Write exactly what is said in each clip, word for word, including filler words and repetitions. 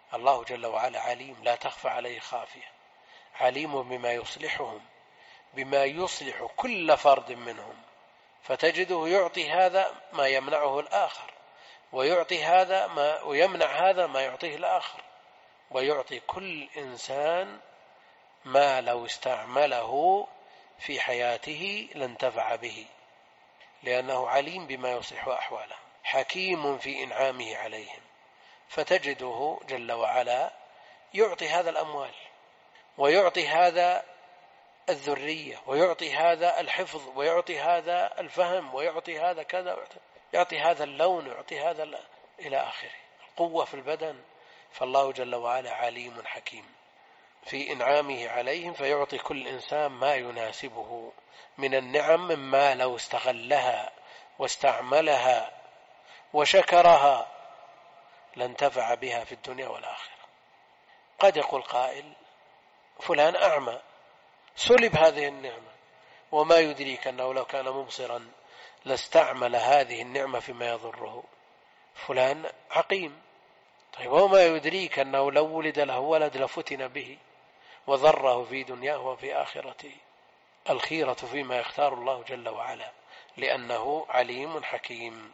الله جل وعلا عليم لا تخفى عليه خافية، عليم بما يصلحهم، بما يصلح كل فرد منهم، فتجده يعطي هذا ما يمنعه الآخر، ويعطي هذا ما ويمنع هذا ما يعطيه الآخر، ويعطي كل إنسان ما لو استعمله في حياته لانتفع به، لأنه عليم بما يصلح أحواله، حكيم في إنعامه عليهم. فتجده جل وعلا يعطي هذا الأموال، ويعطي هذا الذرية، ويعطي هذا الحفظ، ويعطي هذا الفهم، ويعطي هذا كذا، يعطي هذا اللون، ويعطي هذا إلى آخره، القوة في البدن. فالله جل وعلا عليم حكيم في إنعامه عليهم، فيعطي كل إنسان ما يناسبه من النعم، مما لو استغلها واستعملها وشكرها لانتفع بها في الدنيا والآخرة. قد يقول قائل فلان أعمى سلب هذه النعمة، وما يدريك أنه لو كان مبصرا لاستعمل هذه النعمة فيما يضره. فلان عقيم، طيب وما يدريك أنه لو ولد له ولد لفتن به وضره في دنياه وفي آخرته. الخيرة فيما يختار الله جل وعلا، لأنه عليم حكيم.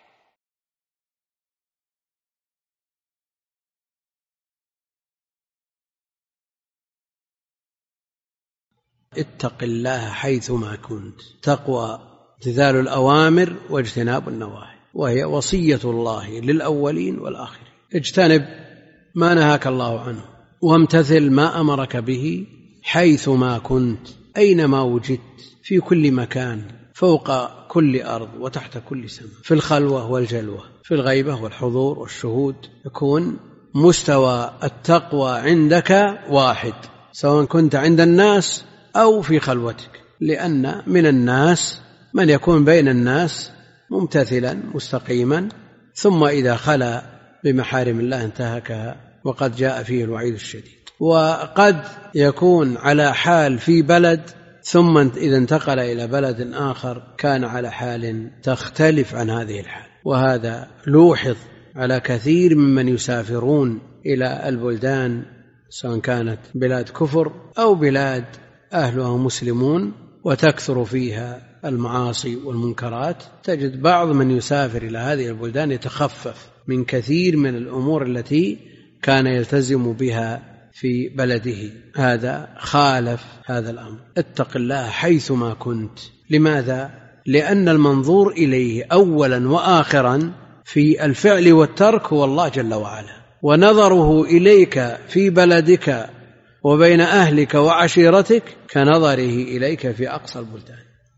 اتق الله حيثما كنت. تقوى امتثال الأوامر واجتناب النواهي، وهي وصية الله للأولين والآخرين. اجتنب ما نهاك الله عنه، وامتثل ما أمرك به حيثما كنت، أينما وجدت، في كل مكان، فوق كل أرض وتحت كل سماء، في الخلوة والجلوة، في الغيبة والحضور والشهود. يكون مستوى التقوى عندك واحد، سواء كنت عند الناس أو في خلوتك، لأن من الناس من يكون بين الناس ممتثلا مستقيما، ثم إذا خلا بمحارم الله انتهكها، وقد جاء فيه الوعيد الشديد. وقد يكون على حال في بلد، ثم إذا انتقل إلى بلد آخر كان على حال تختلف عن هذه الحال. وهذا لوحظ على كثير ممن يسافرون إلى البلدان، سواء كانت بلاد كفر أو بلاد أهلها مسلمون وتكثر فيها المعاصي والمنكرات. تجد بعض من يسافر إلى هذه البلدان يتخفف من كثير من الأمور التي كان يلتزم بها في بلده. هذا خالف هذا الأمر. اتق الله حيثما كنت. لماذا؟ لأن المنظور إليه أولا وآخرا في الفعل والترك هو الله جل وعلا، ونظره إليك في بلدك وبين أهلك وعشيرتك كنظره إليك في أقصى البلدان.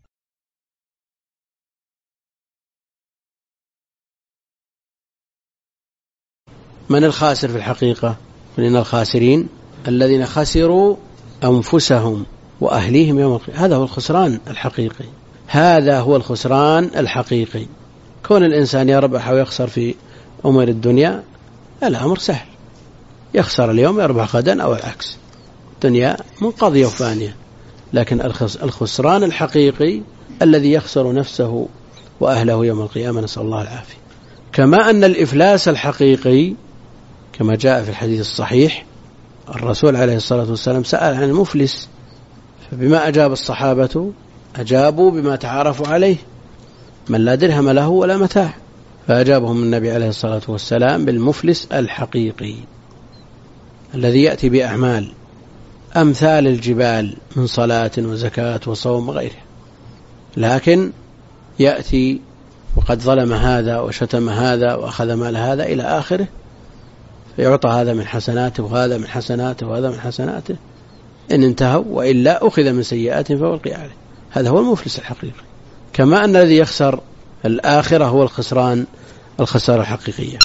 من الخاسر في الحقيقة؟ من الخاسرين الذين خسروا أنفسهم وأهليهم يوم القيامة. هذا هو الخسران الحقيقي، هذا هو الخسران الحقيقي. كون الإنسان يربح ويخسر في أمور الدنيا الأمر سهل، يخسر اليوم يربح غدا أو العكس، الدنيا منقضية وفانية. لكن الخسران الحقيقي الذي يخسر نفسه وأهله يوم القيامة، نسأل الله العافية. كما أن الإفلاس الحقيقي كما جاء في الحديث الصحيح، الرسول عليه الصلاة والسلام سأل عن المفلس، فبما أجاب الصحابة؟ أجابوا بما تعارفوا عليه، من لا درهم له ولا متاع. فأجابهم النبي عليه الصلاة والسلام بالمفلس الحقيقي الذي يأتي بأعمال أمثال الجبال من صلاة وزكاة وصوم وغيره، لكن يأتي وقد ظلم هذا وشتم هذا وأخذ مال هذا إلى آخره، فيعطى هذا من حسناته وهذا من حسناته وهذا من حسناته إن انتهوا، وإلا أخذ من سيئاتهم فألقي عليه. هذا هو المفلس الحقيقي. كما أن الذي يخسر الآخرة هو الخسران الخسارة الحقيقية.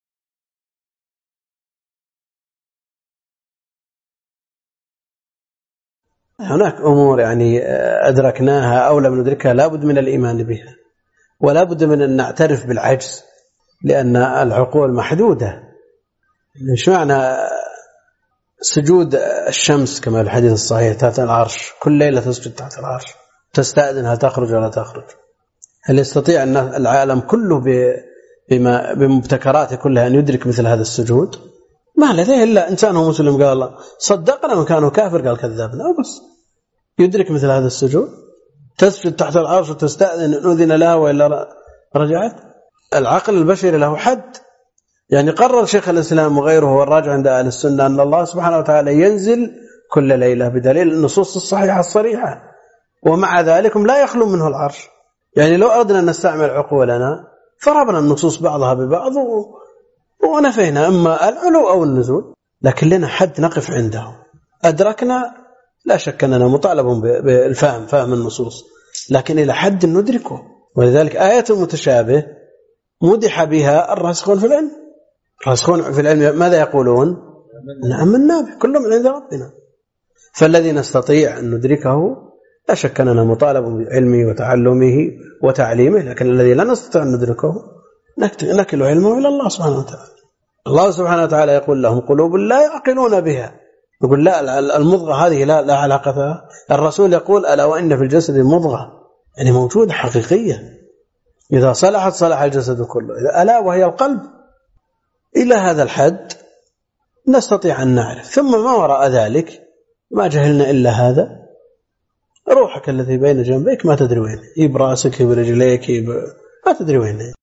هناك أمور يعني أدركناها أو لم ندركها لا بد من الإيمان بها، ولا بد من أن نعترف بالعجز، لأن العقول محدودة. إيش معنى سجود الشمس كما في الحديث الصحيح تحت العرش، كل ليلة تسجد تحت العرش، تستأذن هل تخرج ولا تخرج؟ هل يستطيع أن العالم كله بما بمبتكراته كلها أن يدرك مثل هذا السجود؟ ما لديه إلا إنسان هو مسلم قال الله صدقنا، وكانوا كافر قال كذبنا، وبس. يدرك مثل هذا السجود؟ تسجد تحت العرش وتستأذن إن أذن لها وإلا رجعت؟ العقل البشري له حد. يعني قرر شيخ الإسلام وغيره والراجع عند أهل السنة أن الله سبحانه وتعالى ينزل كل ليلة بدليل النصوص الصحيحة الصريحة، ومع ذلك لا يخلو منه العرش. يعني لو أردنا أن نستعمل عقولنا فربنا النصوص بعضها ببعض ونفينا إما العلو أو النزول، لكن لنا حد نقف عنده. أدركنا لا شك أننا مطالب بالفهم، فهم النصوص، لكن إلى حد ندركه. ولذلك آية المتشابه مدح بها الراسخون في العلم. الراسخون في العلم ماذا يقولون؟ آمنا به كل من عند ربنا. فالذي نستطيع أن ندركه لا شك أننا مطالب بعلمه وتعلمه وتعليمه، لكن الذي لا نستطيع أن ندركه نكل علمه إلى الله سبحانه وتعالى. الله سبحانه وتعالى يقول لهم قلوب لا يعقلون بها. يقول لا، المضغة هذه لا, لا علاقة لها. الرسول يقول ألا وإن في الجسد مضغة، يعني موجودة حقيقية، إذا صلحت صلح الجسد كله، ألا وهي القلب. إلى هذا الحد نستطيع أن نعرف، ثم ما وراء ذلك ما جهلنا إلا هذا. روحك الذي بين جنبيك ما تدري وين، يب راسك يب رجليك يب... ما تدري وين.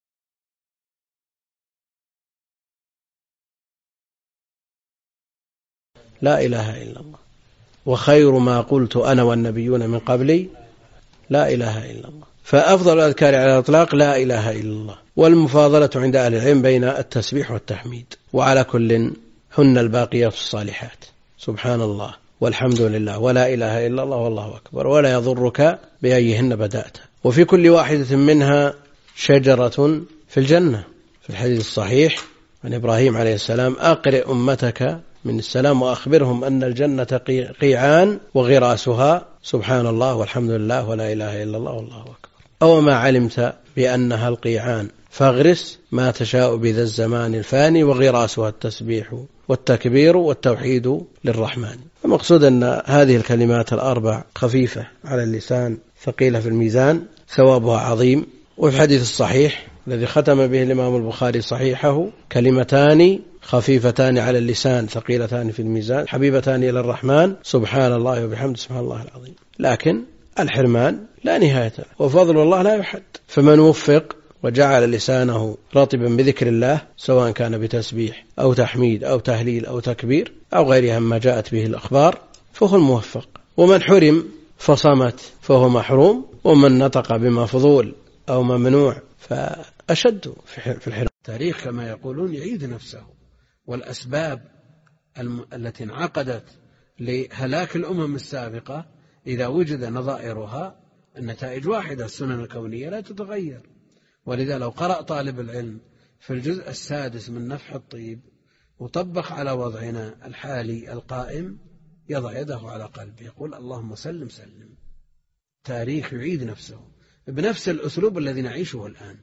لا إله إلا الله. وخير ما قلت أنا والنبيون من قبلي لا إله إلا الله. فأفضل الأذكار على الإطلاق لا إله إلا الله، والمفاضلة عند أهل العلم بين التسبيح والتحميد. وعلى كل هن الباقيات الصالحات، سبحان الله والحمد لله ولا إله إلا الله والله أكبر، ولا يضرك بأيهن بدأت. وفي كل واحدة منها شجرة في الجنة. في الحديث الصحيح عن إبراهيم عليه السلام أقرئ أمتك من السلام وأخبرهم أن الجنة قيعان وغراسها سبحان الله والحمد لله ولا إله إلا الله والله أكبر. أو ما علمت بأنها القيعان فاغرس ما تشاء بذا الزمان الفاني وغراسها التسبيح والتكبير والتوحيد للرحمن. المقصود أن هذه الكلمات الأربع خفيفة على اللسان ثقيلة في الميزان، ثوابها عظيم. وفي الحديث الصحيح الذي ختم به الإمام البخاري صحيحه كلمتان خفيفتان على اللسان ثقيلتان في الميزان حبيبتان إلى الرحمن سبحان الله وبحمده سبحان الله العظيم. لكن الحرمان لا نهاية له وفضل الله لا يحد. فمن وفق وجعل لسانه رطبا بذكر الله سواء كان بتسبيح أو تحميد أو تهليل أو تكبير أو غيرها ما جاءت به الأخبار فهو الموفق. ومن حرم فصمت فهو محروم، ومن نطق بما فضول أو ممنوع فأشد في الحرمان. التاريخ كما يقولون يعيد نفسه، والأسباب التي انعقدت لهلاك الأمم السابقة إذا وجد نظائرها النتائج واحدة، السنن الكونية لا تتغير. ولذا لو قرأ طالب العلم في الجزء السادس من نفح الطيب وطبق على وضعنا الحالي القائم يضع يده على قلبه يقول اللهم سلم سلم. تاريخ يعيد نفسه بنفس الأسلوب الذي نعيشه الآن.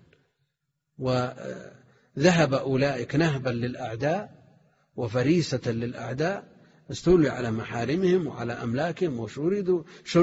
وذهب أولئك نهبا للأعداء وفريسة للأعداء، استولوا على محارمهم وعلى أملاكهم وشردوا شر...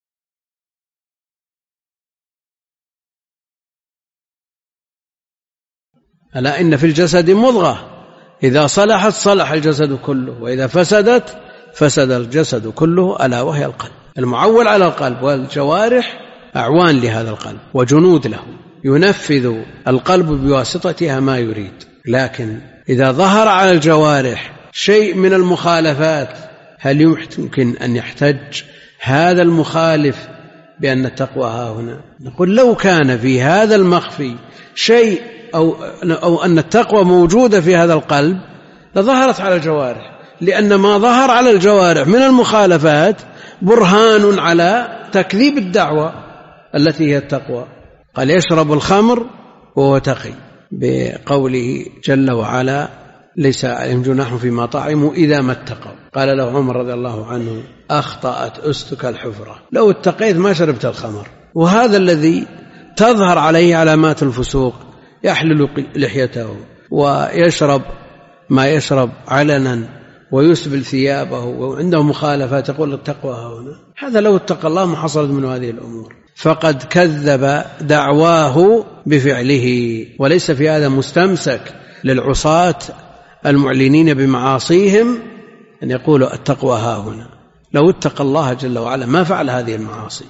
ألا إن في الجسد مضغة إذا صلحت صلح الجسد كله وإذا فسدت فسد الجسد كله، ألا وهي القلب. المعول على القلب، والجوارح أعوان لهذا القلب وجنود له، ينفذ القلب بواسطتها ما يريد. لكن إذا ظهر على الجوارح شيء من المخالفات هل يمكن أن يحتج هذا المخالف بأن التقوى ها هنا؟ نقول لو كان في هذا المخفي شيء أو, أو أن التقوى موجودة في هذا القلب لظهرت على الجوارح، لأن ما ظهر على الجوارح من المخالفات برهان على تكذيب الدعوة التي هي التقوى. قال يشرب الخمر وهو تقي، بقوله جل وعلا ليس عليهم جناح فيما طعموا إذا ما اتقوا. قال له عمر رضي الله عنه أخطأت أستك الحفرة، لو اتقيت ما شربت الخمر. وهذا الذي تظهر عليه علامات الفسوق، يحلل لحيته ويشرب ما يشرب علنا ويسبل ثيابه وعنده مخالفات يقول التقوى هنا، هذا لو اتقى الله ما حصلت من هذه الأمور. فقد كذب دعواه بفعله. وليس في هذا مستمسك للعصاة المعلنين بمعاصيهم أن يقولوا التقوى ها هنا، لو اتقى الله جل وعلا ما فعل هذه المعاصي.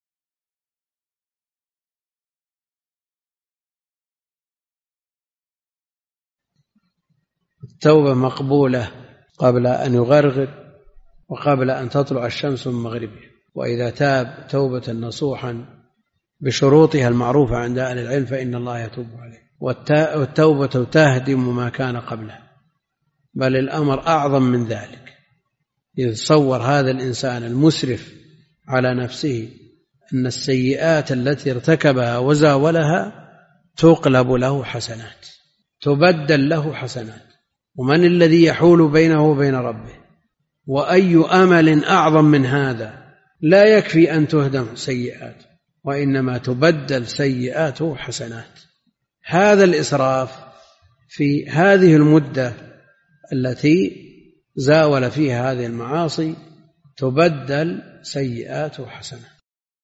التوبة مقبولة قبل أن يغرغر وقبل أن تطلع الشمس من مغربها، وإذا تاب توبة نصوحا بشروطها المعروفة عند أهل العلم فإن الله يتوب عليه. والتوبة تهدم ما كان قبلها، بل الأمر أعظم من ذلك. إذ صور هذا الإنسان المسرف على نفسه أن السيئات التي ارتكبها وزاولها تقلب له حسنات، تبدل له حسنات، ومن الذي يحول بينه وبين ربه؟ وأي أمل أعظم من هذا؟ لا يكفي أن تهدم سيئات، وإنما تبدل سيئاته حسنات. هذا الإسراف في هذه المدة التي زاول فيها هذه المعاصي تبدل سيئاته حسنات.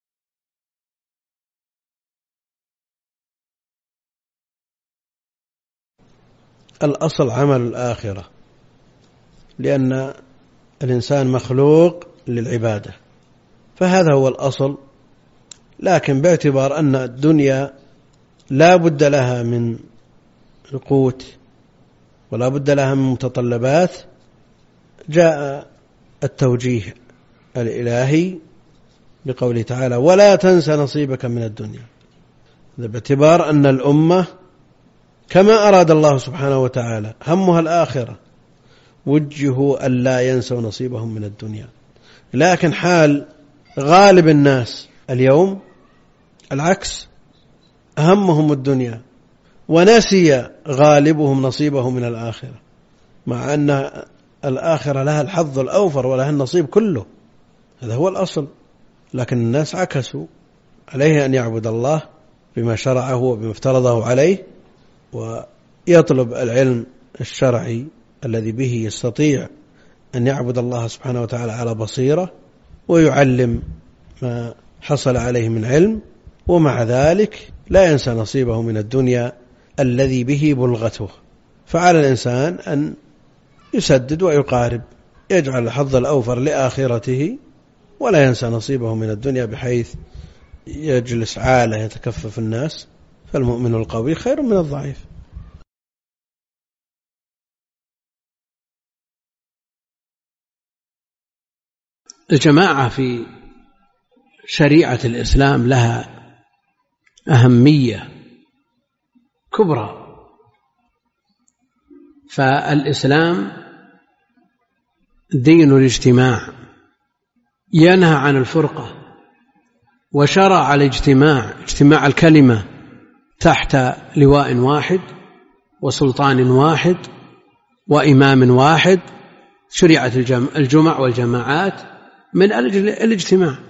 الأصل عمل الآخرة، لأن الإنسان مخلوق للعبادة، فهذا هو الأصل. لكن باعتبار أن الدنيا لا بد لها من القوت ولا بد لها من متطلبات، جاء التوجيه الإلهي بقوله تعالى ولا تنس نصيبك من الدنيا، باعتبار أن الأمة كما أراد الله سبحانه وتعالى همها الآخرة وجهوا أن لا ينسوا نصيبهم من الدنيا. لكن حال غالب الناس اليوم العكس، همهم الدنيا ونسي غالبهم نصيبهم من الآخرة، مع أن الآخرة لها الحظ الأوفر ولها النصيب كله، هذا هو الأصل. لكن الناس عكسوا، عليه أن يعبد الله بما شرعه وبما افترضه عليه، ويطلب العلم الشرعي الذي به يستطيع أن يعبد الله سبحانه وتعالى على بصيرة، ويعلم ما حصل عليه من علم، ومع ذلك لا ينسى نصيبه من الدنيا الذي به بلغته. فعلى الإنسان أن يسدد ويقارب، يجعل الحظ الأوفر لآخرته ولا ينسى نصيبه من الدنيا، بحيث يجلس عالة يتكفف الناس. فالمؤمن القوي خير من الضعيف. الجماعة في شريعة الإسلام لها أهمية كبرى، فالإسلام دين الاجتماع، ينهى عن الفرقة، وشرع الاجتماع، اجتماع الكلمة تحت لواء واحد وسلطان واحد وإمام واحد. شرعت الجمع والجماعات من أجل الاجتماع،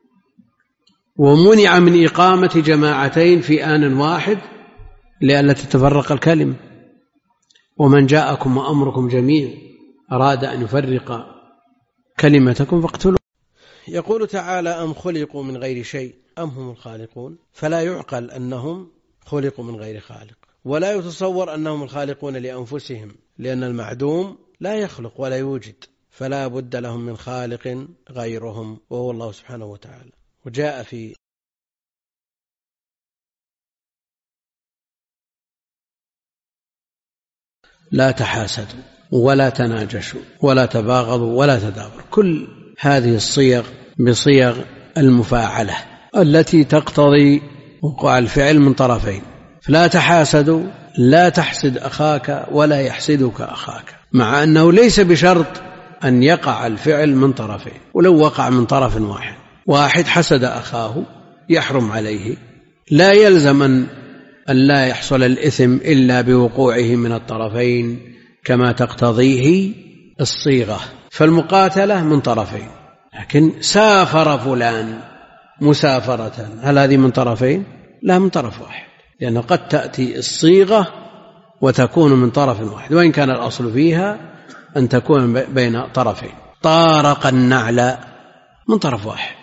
ومنع من إقامة جماعتين في آن واحد لئلا تتفرق الكلمة. ومن جاءكم وأمركم جميع أراد أن يفرق كلمتكم فاقتلوا. يقول تعالى أم خلقوا من غير شيء أم هم الخالقون، فلا يعقل أنهم خلقوا من غير خالق، ولا يتصور أنهم الخالقون لأنفسهم، لأن المعدوم لا يخلق ولا يوجد، فلا بد لهم من خالق غيرهم وهو الله سبحانه وتعالى. وجاء في لا تحاسدوا ولا تناجشوا ولا تباغضوا ولا تدابروا، كل هذه الصيغ بصيغ المفاعلة التي تقتضي وقوع الفعل من طرفين. فلا تحاسدوا، لا تحسد أخاك ولا يحسدك أخاك، مع أنه ليس بشرط أن يقع الفعل من طرفين، ولو وقع من طرف واحد، واحد حسد أخاه يحرم عليه، لا يلزم أن لا يحصل الإثم إلا بوقوعه من الطرفين كما تقتضيه الصيغة. فالمقاتلة من طرفين، لكن سافر فلان مسافرة، هل هذه من طرفين؟ لا، من طرف واحد، لأنه قد تأتي الصيغة وتكون من طرف واحد، وإن كان الأصل فيها أن تكون بين طرفين. طارق النعل من طرف واحد.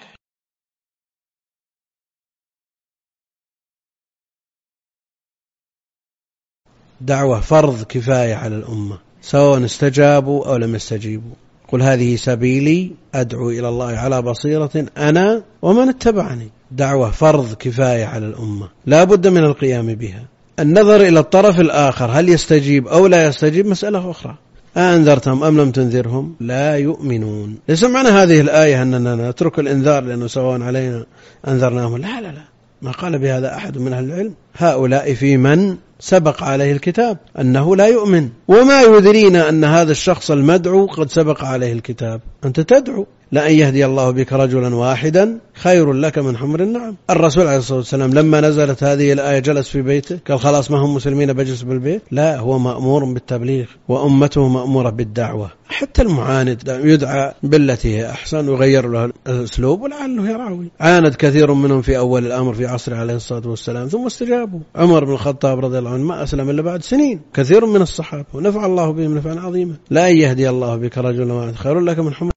دعوة فرض كفاية على الأمة، سواء استجابوا أو لم يستجيبوا. قل هذه سبيلي أدعو إلى الله على بصيرة أنا ومن اتبعني. دعوة فرض كفاية على الأمة لا بد من القيام بها. النظر إلى الطرف الآخر هل يستجيب أو لا يستجيب مسألة أخرى. أنذرتهم أم لم تنذرهم لا يؤمنون. ليس معنى هذه الآية أننا نترك الإنذار لأنه سواء علينا أنذرناهم، لا لا لا، ما قال بهذا أحد من أهل العلم. هؤلاء في من سبق عليه الكتاب أنه لا يؤمن، وما يدرينا أن هذا الشخص المدعو قد سبق عليه الكتاب. أنت تدعو لأن يهدي الله بك رجلا واحدا خير لك من حمر النعم. الرسول عليه الصلاة والسلام لما نزلت هذه الآية جلس في بيته قال خلاص ما هم مسلمين بجلس بالبيت؟ لا، هو مأمور بالتبليغ وأمته مأمورة بالدعوة. حتى المعاند يدعى بالتي هي أحسن وغير له الأسلوب ولعله يراوي. عاند كثير منهم في أول الأمر في عصر عليه الصلاة والسلام ثم استجابوا. عمر بن الخطاب رضي الله عنه ما أسلم إلا بعد سنين، كثير من الصحابة، ونفع الله بهم نفعا عظيما. لا أن يهدي الله بك رجلا واحدا خير لك من حمر.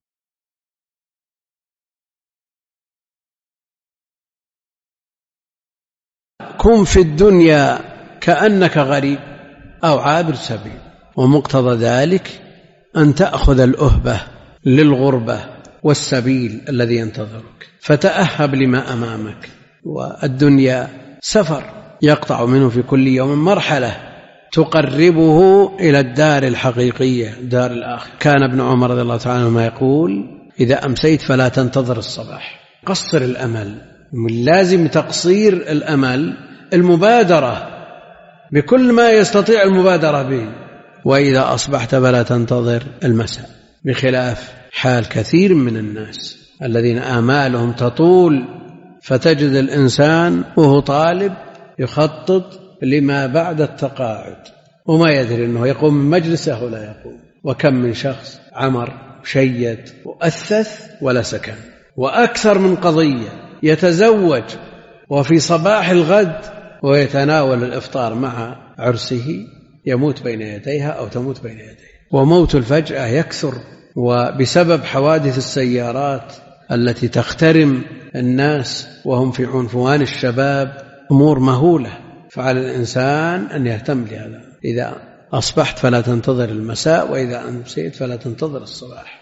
كن في الدنيا كأنك غريب أو عابر سبيل، ومقتضى ذلك أن تأخذ الأهبة للغربة والسبيل الذي ينتظرك، فتأهب لما أمامك. والدنيا سفر يقطع منه في كل يوم مرحلة تقربه إلى الدار الحقيقية، دار الآخرة. كان ابن عمر رضي الله تعالى عنهما يقول إذا أمسيت فلا تنتظر الصباح، قصر الأمل. من لازم تقصير الأمل المبادرة بكل ما يستطيع المبادرة به، وإذا أصبحت فلا تنتظر المساء، بخلاف حال كثير من الناس الذين آمالهم تطول، فتجد الإنسان وهو طالب يخطط لما بعد التقاعد وما يدري أنه يقوم من مجلسه ولا يقوم. وكم من شخص عمر شيد وأثث ولا سكن. وأكثر من قضية يتزوج وفي صباح الغد ويتناول الإفطار مع عرسه يموت بين يديها أو تموت بين يديه. وموت الفجأة يكثر، وبسبب حوادث السيارات التي تخترم الناس وهم في عنفوان الشباب أمور مهولة. فعلى الإنسان أن يهتم لهذا. إذا أصبحت فلا تنتظر المساء، وإذا أمسيت فلا تنتظر الصباح.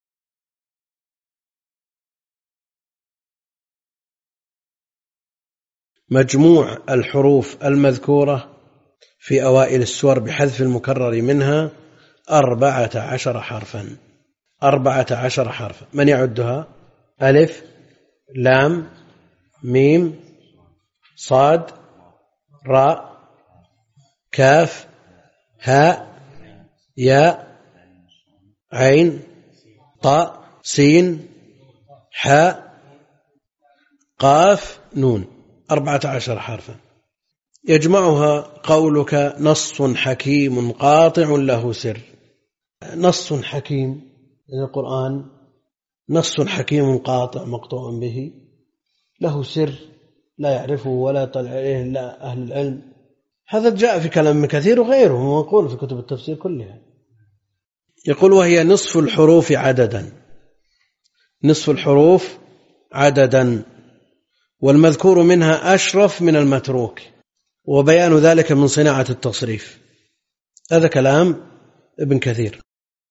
مجموع الحروف المذكورة في أوائل السور بحذف المكرر منها أربعة عشر حرفا. أربعة عشر حرفا. من يعدها؟ ألف، لام، ميم، صاد، راء، كاف، هاء، ياء، عين، طاء، سين، حاء، قاف، نون. أربعة عشر حرفا. يجمعها قولك نص حكيم قاطع له سر. نص حكيم القرآن نص حكيم قاطع مقطوع به له سر لا يعرفه ولا يطلع عليه إلا أهل العلم. هذا جاء في كلام كثير وغيره منقول في كتب التفسير كلها. يقول وهي نصف الحروف عددا. نصف الحروف عددا، والمذكور منها أشرف من المتروك، وبيان ذلك من صناعة التصريف. هذا كلام ابن كثير.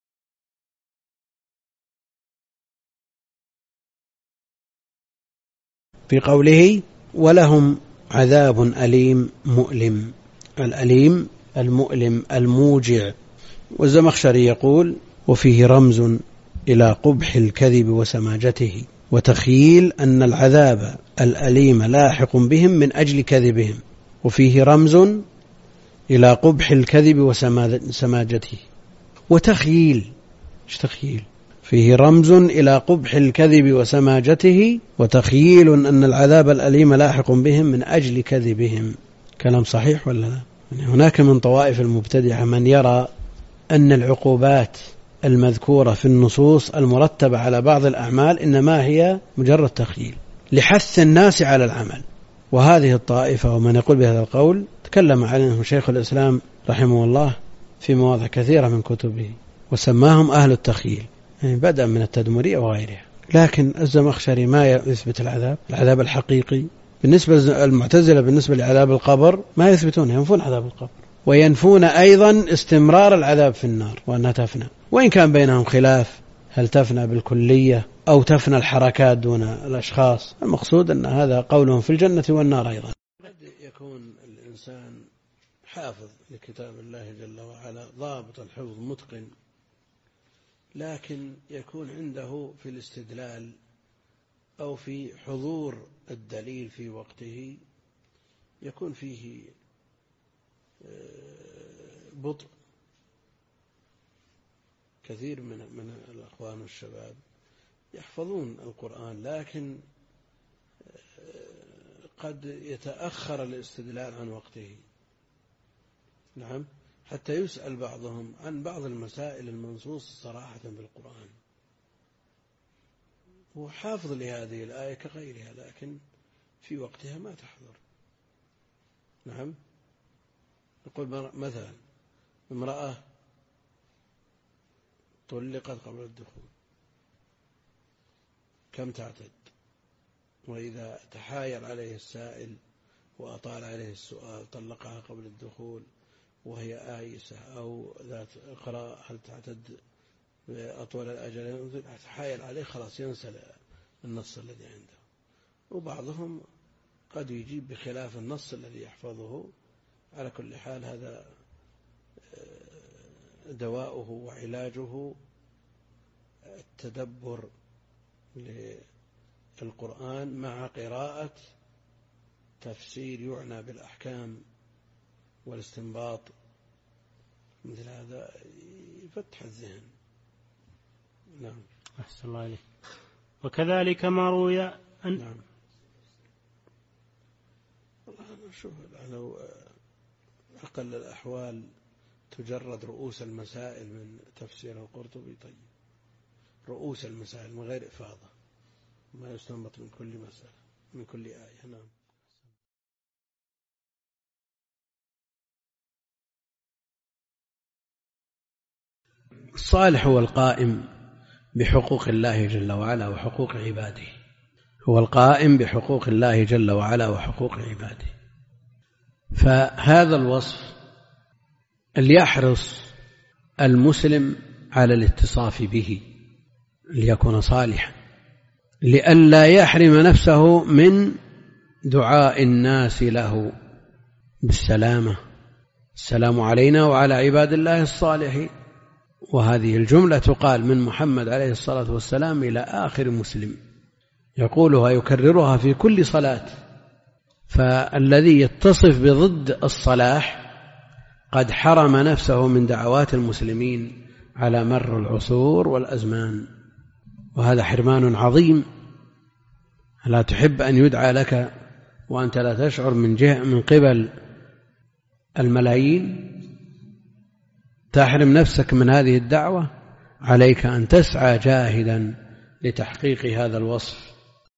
في قوله ولهم عذاب أليم مؤلم. الأليم المؤلم الموجع. والزمخشري يقول وفيه رمز إلى قبح الكذب وسماجته، وتخييل أن العذاب الأليم لاحق بهم من أجل كذبهم. وفيه رمز إلى قبح الكذب وسماجته. وتخييل ايش تخييل؟ فيه رمز إلى قبح الكذب وسماجته، وتخييل أن العذاب الأليم لاحق بهم من أجل كذبهم. كلام صحيح ولا لا؟ يعني هناك من طوائف المبتدعة من يرى أن العقوبات المذكورة في النصوص المرتبة على بعض الأعمال إنما هي مجرد تخييل لحث الناس على العمل. وهذه الطائفة ومن يقول بهذا القول تكلم عنه شيخ الإسلام رحمه الله في مواضع كثيرة من كتبه، وسماهم أهل التخييل، يعني بدءا من التدمرية وغيرها. لكن الزمخشري ما يثبت العذاب العذاب الحقيقي. بالنسبة للمعتزلة بالنسبة لعذاب القبر ما يثبتون، ينفون عذاب القبر، وينفون أيضا استمرار العذاب في النار وأنها تفنى، وإن كان بينهم خلاف هل تفنى بالكلية أو تفنى الحركات دون الأشخاص. المقصود أن هذا قولهم في الجنة والنار أيضا. قد يكون الإنسان حافظ لكتاب الله جل وعلا ضابط الحفظ متقن، لكن يكون عنده في الاستدلال أو في حضور الدليل في وقته يكون فيه بطء. كثير من من الأخوان والشباب يحفظون القرآن، لكن قد يتأخر الاستدلال عن وقته. نعم، حتى يسأل بعضهم عن بعض المسائل المنصوص صراحة بالقرآن، هو حافظ لهذه الآية كغيرها لكن في وقتها ما تحضر. نعم، نقول مثلا امرأة طلقت قبل الدخول كم تعتد؟ وإذا تحايل عليه السائل وأطال عليه السؤال طلقها قبل الدخول وهي آيسة أو ذات إقراء هل تعتد أطول الأجل؟ تحايل عليه خلاص ينسى النص الذي عنده. وبعضهم قد يجيب بخلاف النص الذي يحفظه. على كل حال هذا دواؤه وعلاجه التدبر للقرآن مع قراءة تفسير يعنى بالأحكام والاستنباط، مثل هذا يفتح الذهن. نعم. أحسن الله عليك. وكذلك ما روي أن نعم. والله أنا شوف لو أقل الأحوال تجرد رؤوس المسائل من تفسير القرطبي طيب، رؤوس المسائل من غير إفاضة، ما يستنبط من كل مسألة من كل آية. نعم. الصالح هو القائم بحقوق الله جل وعلا وحقوق عباده، هو القائم بحقوق الله جل وعلا وحقوق عباده. فهذا الوصف اللي يحرص المسلم على الاتصاف به ليكون صالحا، لئلا يحرم نفسه من دعاء الناس له بالسلامة، السلام علينا وعلى عباد الله الصالحين. وهذه الجملة تقال من محمد عليه الصلاة والسلام إلى آخر مسلم، يقولها يكررها في كل صلاة. فالذي يتصف بضد الصلاح قد حرم نفسه من دعوات المسلمين على مر العصور والأزمان، وهذا حرمان عظيم. لا تحب أن يدعى لك وأنت لا تشعر من جهة من قبل الملايين، تحرم نفسك من هذه الدعوة. عليك أن تسعى جاهدا لتحقيق هذا الوصف.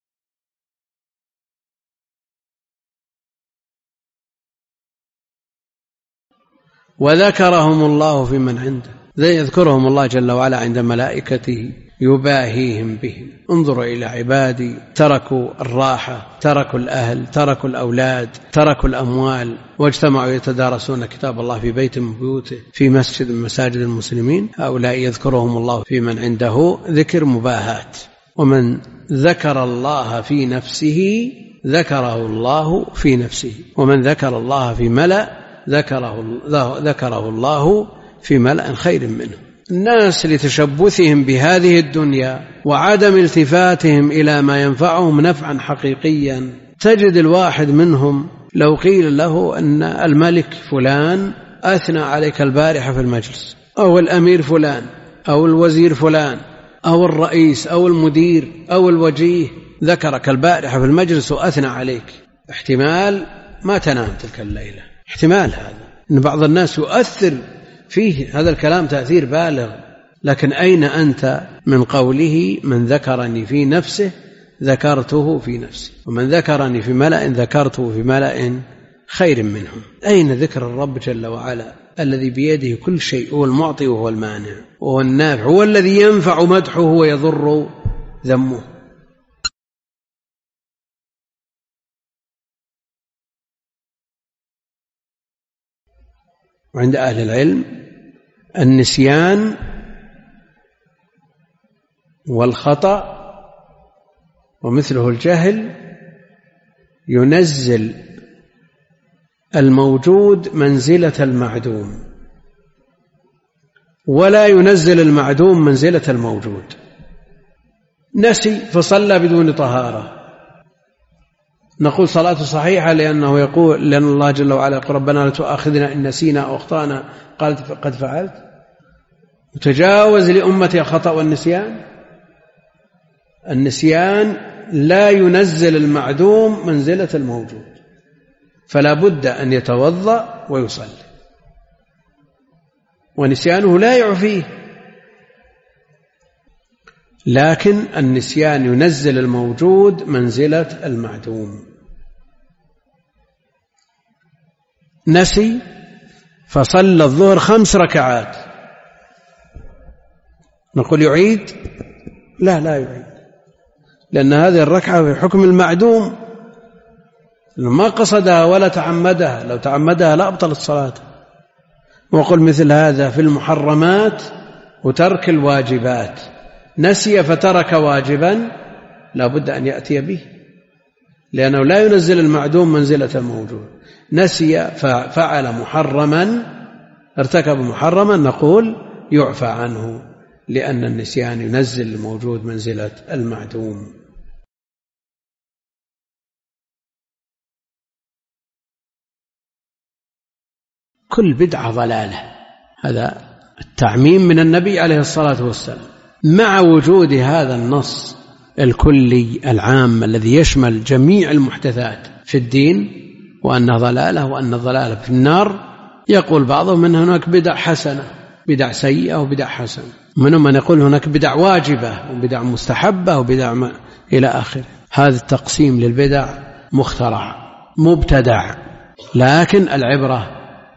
وذكرهم الله في من عنده، يذكرهم الله جل وعلا عند ملائكته يباهيهم بهم. انظروا إلى عبادي تركوا الراحة، تركوا الأهل، تركوا الأولاد، تركوا الأموال، واجتمعوا يتدارسون كتاب الله في بيت من بيوته في مسجد من مساجد المسلمين. هؤلاء يذكرهم الله في من عنده ذكر مباهات. ومن ذكر الله في نفسه ذكره الله في نفسه، ومن ذكر الله في ملأ ذكره, ذكره الله في ملأ خير منه. الناس لتشبثهم بهذه الدنيا وعدم التفاتهم إلى ما ينفعهم نفعا حقيقيا، تجد الواحد منهم لو قيل له أن الملك فلان أثنى عليك البارحة في المجلس، أو الأمير فلان، أو الوزير فلان، أو الرئيس، أو المدير، أو الوجيه ذكرك البارحة في المجلس وأثنى عليك، احتمال ما تنام تلك الليلة. احتمال هذا أن بعض الناس يؤثر فيه هذا الكلام تأثير بالغ. لكن أين أنت من قوله من ذكرني في نفسه ذكرته في نفسي، ومن ذكرني في ملأ ذكرته في ملأ خير منهم؟ أين ذكر الرب جل وعلا الذي بيده كل شيء، هو المعطي وهو المانع وهو النافع، هو الذي ينفع مدحه ويضر ذمه. وعند أهل العلم النسيان والخطأ ومثله الجهل ينزل الموجود منزلة المعدوم، ولا ينزل المعدوم منزلة الموجود. نسي فصلى بدون طهارة، نقول صلاته صحيحة لأنه يقول، لأن الله جل وعلا يقول ربنا لا تؤاخذنا إن نسينا أو أخطأنا قالت قد فعلت. تجاوز لأمتي الخطأ والنسيان. النسيان لا ينزل المعدوم منزلة الموجود، فلا بد أن يتوضأ ويصلي، ونسيانه لا يعفيه، لكن النسيان ينزل الموجود منزلة المعدوم. نسي فصلى الظهر خمس ركعات، نقول يعيد؟ لا لا يعيد، لأن هذه الركعة في حكم المعدوم، ما قصدها ولا تعمدها، لو تعمدها لا أبطلت صلاته. وقل مثل هذا في المحرمات وترك الواجبات، نسي فترك واجبا لا بد أن يأتي به، لأنه لا ينزل المعدوم منزلة الموجود. نسي ففعل محرما، ارتكب محرما، نقول يعفى عنه، لأن النسيان ينزل الموجود منزلة المعدوم. كل بدعة ضلالة، هذا التعميم من النبي عليه الصلاة والسلام، مع وجود هذا النص الكلي العام الذي يشمل جميع المحدثات في الدين، وأنها ضلالة وأن الضلالة في النار. يقول بعضهم أن هناك بدع حسنة، بدع سيئة وبدع حسنة، منهم من يقول هناك بدع واجبة وبدع مستحبة وبدع ما إلى آخره. هذا التقسيم للبدع مخترع مبتدع، لكن العبرة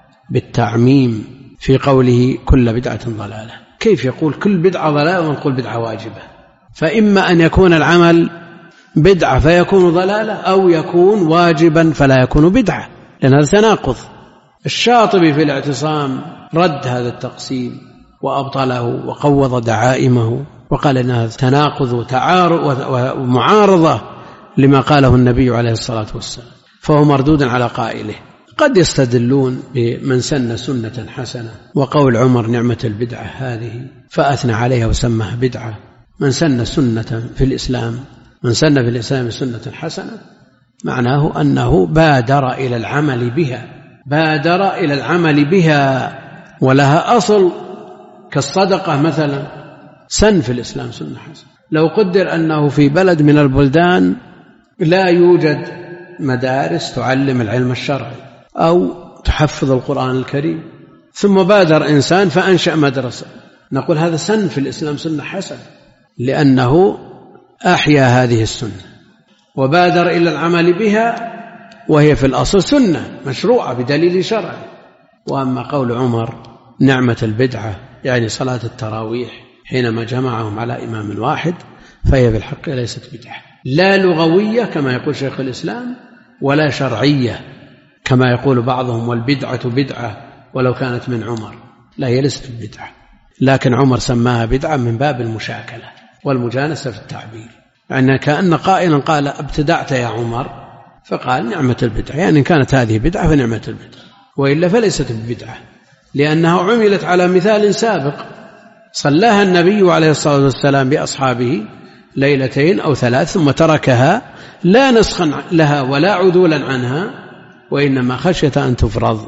بالتعميم في قوله كل بدعة ضلالة. كيف يقول كل بدعة ضلالة ونقول بدعة واجبة؟ فإما أن يكون العمل بدعة فيكون ضلالة، أو يكون واجبا فلا يكون بدعة، لأن هذا تناقض. الشاطبي في الاعتصام رد هذا التقسيم وأبطله وقوض دعائمه، وقال إن هذا تناقض وتعارض ومعارضة لما قاله النبي عليه الصلاة والسلام، فهو مردود على قائله. قد يستدلون بمن سن سنة حسنة، وقول عمر نعمة البدعة هذه، فأثنى عليها وسمها بدعة. من سن سنة في الإسلام، من سن في الإسلام سنة حسنة، معناه أنه بادر إلى العمل بها، بادر إلى العمل بها ولها أصل، كالصدقة مثلا، سن في الإسلام سنة حسنة. لو قدر أنه في بلد من البلدان لا يوجد مدارس تعلم العلم الشرعي أو تحفظ القرآن الكريم، ثم بادر إنسان فأنشأ مدرسة، نقول هذا سن في الإسلام سنة حسنة، لأنه أحيا هذه السنة وبادر إلى العمل بها، وهي في الأصل سنة مشروعة بدليل شرعي. وأما قول عمر نعمة البدعة، يعني صلاة التراويح حينما جمعهم على إمام واحد، فهي بالحق ليست بدعة، لا لغوية كما يقول شيخ الإسلام، ولا شرعية كما يقول بعضهم والبدعة بدعة ولو كانت من عمر. لا، هي ليست بدعة، لكن عمر سماها بدعة من باب المشاكلة والمجانسة في التعبير، يعني كأن قائلا قال ابتدعت يا عمر، فقال نعمة البدعة، يعني كانت هذه بدعة فنعمة البدعة، وإلا فليست بدعة، لأنها عملت على مثال سابق صلاها النبي عليه الصلاة والسلام بأصحابه ليلتين أو ثلاث ثم تركها، لا نسخا لها ولا عدولا عنها، وإنما خشية أن تفرض.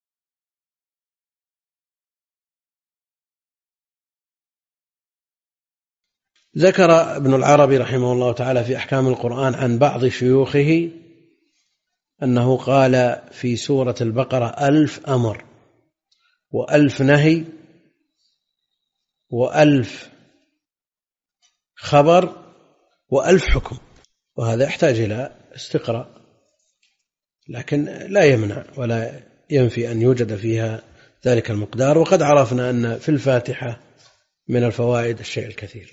ذكر ابن العربي رحمه الله تعالى في أحكام القرآن عن بعض شيوخه أنه قال في سورة البقرة ألف أمر وألف نهي وألف خبر وألف حكم، وهذا يحتاج إلى استقراء، لكن لا يمنع ولا ينفي أن يوجد فيها ذلك المقدار. وقد عرفنا أن في الفاتحة من الفوائد الشيء الكثير.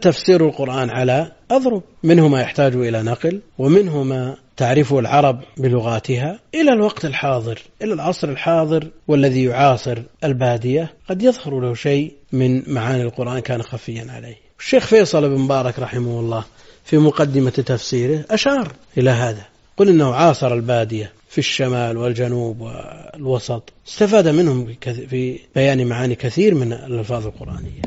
تفسير القرآن على أضرب، منه ما يحتاج إلى نقل، ومنه ما تعرفه العرب بلغاتها. إلى الوقت الحاضر، إلى العصر الحاضر والذي يعاصر البادية، قد يظهر له شيء من معاني القرآن كان خفيا عليه. الشيخ فيصل بن مبارك رحمه الله في مقدمة تفسيره أشار إلى هذا، قل إنه عاصر البادية في الشمال والجنوب والوسط، استفاد منهم في بيان معاني كثير من الألفاظ القرآنية،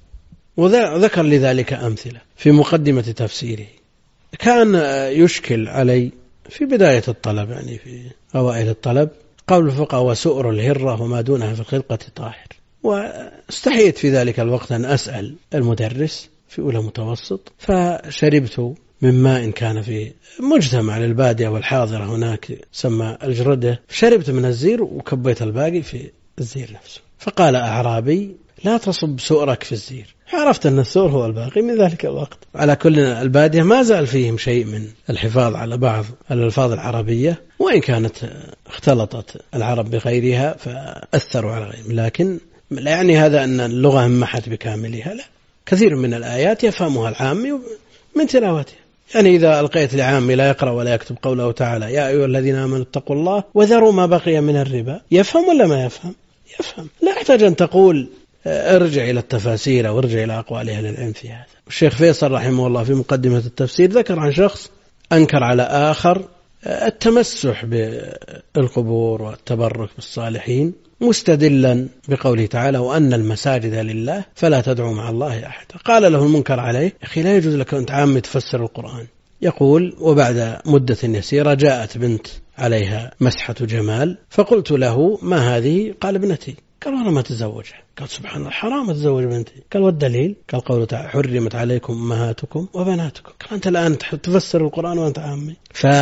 وذكر لذلك أمثلة في مقدمة تفسيره. كان يشكل علي في بداية الطلب، يعني في أوائل الطلب، قول الفقهاء وسؤر الهرة وما دونها في الخلقة طاهر، واستحيت في ذلك الوقت أن أسأل المدرس في أولى متوسط، فشربت من ماء كان في مجتمع للبادية والحاضرة هناك سمى الجردة، شربت من الزير وكبيت الباقي في الزير نفسه. فقال أعرابي لا تصب سؤرك في الزير، عرفت أن السؤر هو الباقي من ذلك الوقت. على كل البادية ما زال فيهم شيء من الحفاظ على بعض الألفاظ العربية، وإن كانت اختلطت العرب بغيرها فأثروا على غيرهم، لكن لا يعني هذا أن اللغة انمحت بكاملها، لا، كثير من الآيات يفهمها العامي من تلاوتها. يعني إذا ألقيت لعامي لا يقرأ ولا يكتب قوله تعالى يا أيها الذين آمنوا اتقوا الله وذروا ما بقي من الربا، يفهم ولا ما يفهم؟ يفهم، لا يحتاج أن تقول ارجع إلى التفاسير أو ارجع إلى أقوال أهل العلم في هذا. الشيخ فيصل رحمه الله في مقدمة التفسير ذكر عن شخص أنكر على آخر التمسح بالقبور والتبرك بالصالحين، مستدلا بقوله تعالى وأن المساجد لله فلا تدعوا مع الله أحد. قال له المنكر عليه أخي لا يجوز لك أن تعمد تفسر القرآن. يقول وبعد مدة يسيرة جاءت بنت عليها مسحة جمال، فقلت له ما هذه؟ قال ابنتي. قال أنا ما تزوجها. قال سبحان الله حرام تزوج بنتي. قال والدليل؟ قال قوله تعالى حرمت عليكم أمهاتكم وبناتكم. قال أنت الآن تفسر القرآن وأنت عامي.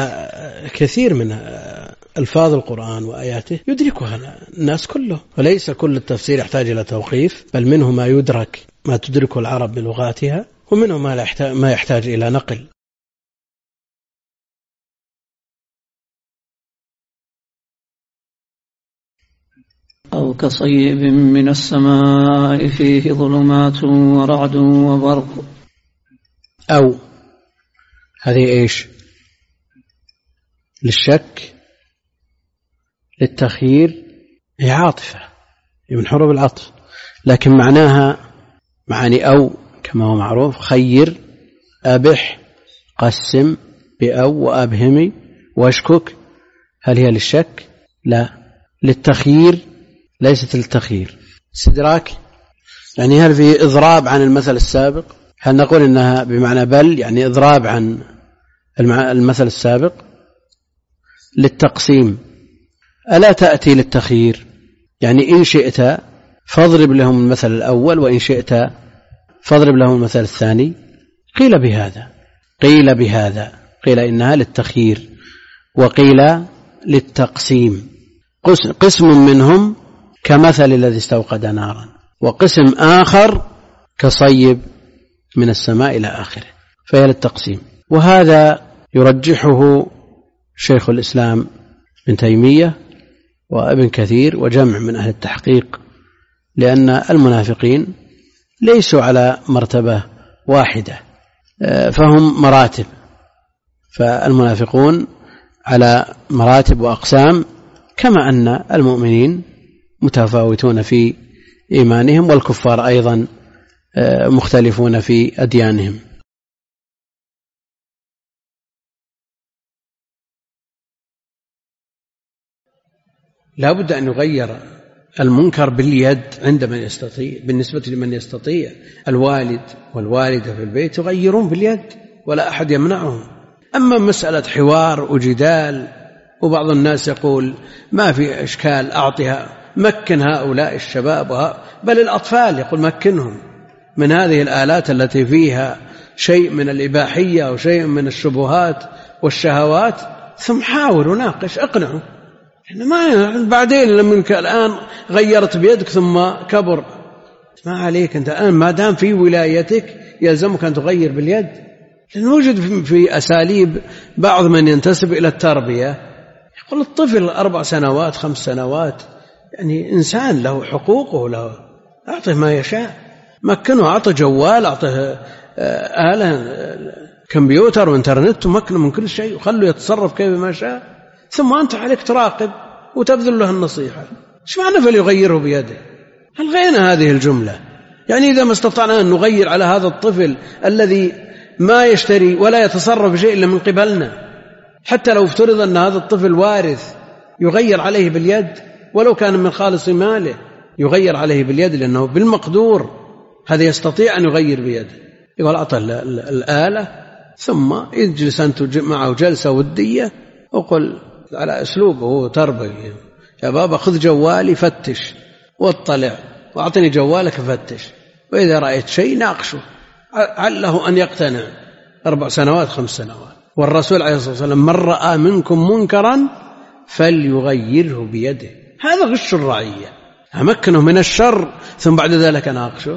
فكثير من ألفاظ القرآن وآياته يدركها الناس كله، وليس كل التفسير يحتاج إلى توقيف، بل منه ما يدرك ما تدركه العرب بلغاتها، ومنه ما يحتاج إلى نقل. أو كصيب من السماء فيه ظلمات ورعد وبرق. أو هذه إيش؟ للشك، للتخيير، هي عاطفة من حروف العطف، لكن معناها معاني أو كما هو معروف خير، أبح، قسم، بأو، وأبهمي، واشكك. هل هي للشك؟ لا، للتخيير، ليست للتخيير. استدراك، يعني هل في إضراب عن المثل السابق؟ هل نقول إنها بمعنى بل يعني إضراب عن المثل السابق؟ للتقسيم، ألا تأتي للتخيير؟ يعني إن شئت فاضرب لهم المثل الأول وإن شئت فاضرب لهم المثل الثاني. قيل بهذا قيل بهذا قيل إنها للتخيير، وقيل للتقسيم. قسم منهم كمثل الذي استوقد نارا، وقسم آخر كصيب من السماء إلى آخره، فهي للتقسيم. وهذا يرجحه شيخ الإسلام ابن تيمية وابن كثير وجمع من أهل التحقيق، لأن المنافقين ليسوا على مرتبة واحدة، فهم مراتب، فالمنافقون على مراتب وأقسام، كما أن المؤمنين متفاوتون في إيمانهم، والكفار أيضا مختلفون في أديانهم. لا بد أن يغير المنكر باليد عند من يستطيع. بالنسبة لمن يستطيع الوالد والوالدة في البيت يغيرون باليد ولا أحد يمنعهم. أما مسألة حوار وجدال، وبعض الناس يقول ما في إشكال أعطيها، مكن هؤلاء الشباب، بل الأطفال يقول مكنهم من هذه الآلات التي فيها شيء من الإباحية وشيء من الشبهات والشهوات، ثم حاول وناقش اقنعه. ما بعدين لما انك الآن غيرت بيدك ثم كبر، ما عليك أنت الآن ما دام في ولايتك يلزمك أن تغير باليد. لأن وجد في أساليب بعض من ينتسب إلى التربية يقول الطفل أربع سنوات خمس سنوات يعني إنسان له حقوقه، له أعطه ما يشاء، مكنه، أعطى جوال، أعطى آلة كمبيوتر وإنترنت، ومكنه من كل شيء، وخلوا يتصرف كيف ما شاء، ثم أنت عليك تراقب وتبذل له النصيحة. إيش معنى فليغيره بيده؟ ألغينا هذه الجملة. يعني إذا ما استطعنا أن نغير على هذا الطفل الذي ما يشتري ولا يتصرف بشيء إلا من قبلنا، حتى لو افترض أن هذا الطفل وارث، يغير عليه باليد ولو كان من خالص ماله، يغير عليه باليد لأنه بالمقدور هذا يستطيع أن يغير بيده. يقول أعطى الآلة ثم يجلس أنت معه جلسة ودية، وقل على أسلوبه تربي: يا بابا خذ جوالي فتش واطلع، وأعطني جوالك فتش، وإذا رأيت شيء ناقشه، عله أن يقتنع. أربع سنوات خمس سنوات. والرسول عليه الصلاة والسلام: من رأى منكم منكرا فليغيره بيده. هذا غش الرعية، أمكنه من الشر ثم بعد ذلك ناقشه.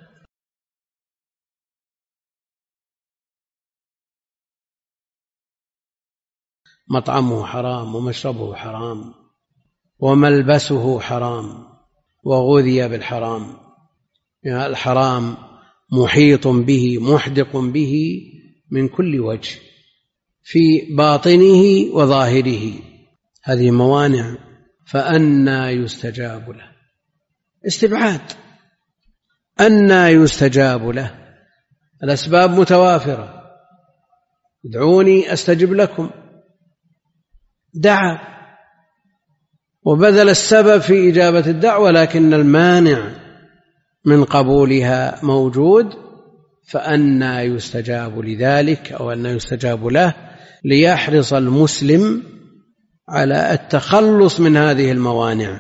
مطعمه حرام ومشربه حرام وملبسه حرام وغذي بالحرام. يعني الحرام محيط به محدق به من كل وجه، في باطنه وظاهره. هذه موانع، فأنى يستجاب له. استبعاد، أنى يستجاب له. الأسباب متوافرة: ادعوني أستجب لكم، دعا وبذل السبب في إجابة الدعوة، لكن المانع من قبولها موجود، فأنى يستجاب لذلك أو أنى يستجاب له، ليحرص المسلم على التخلص من هذه الموانع.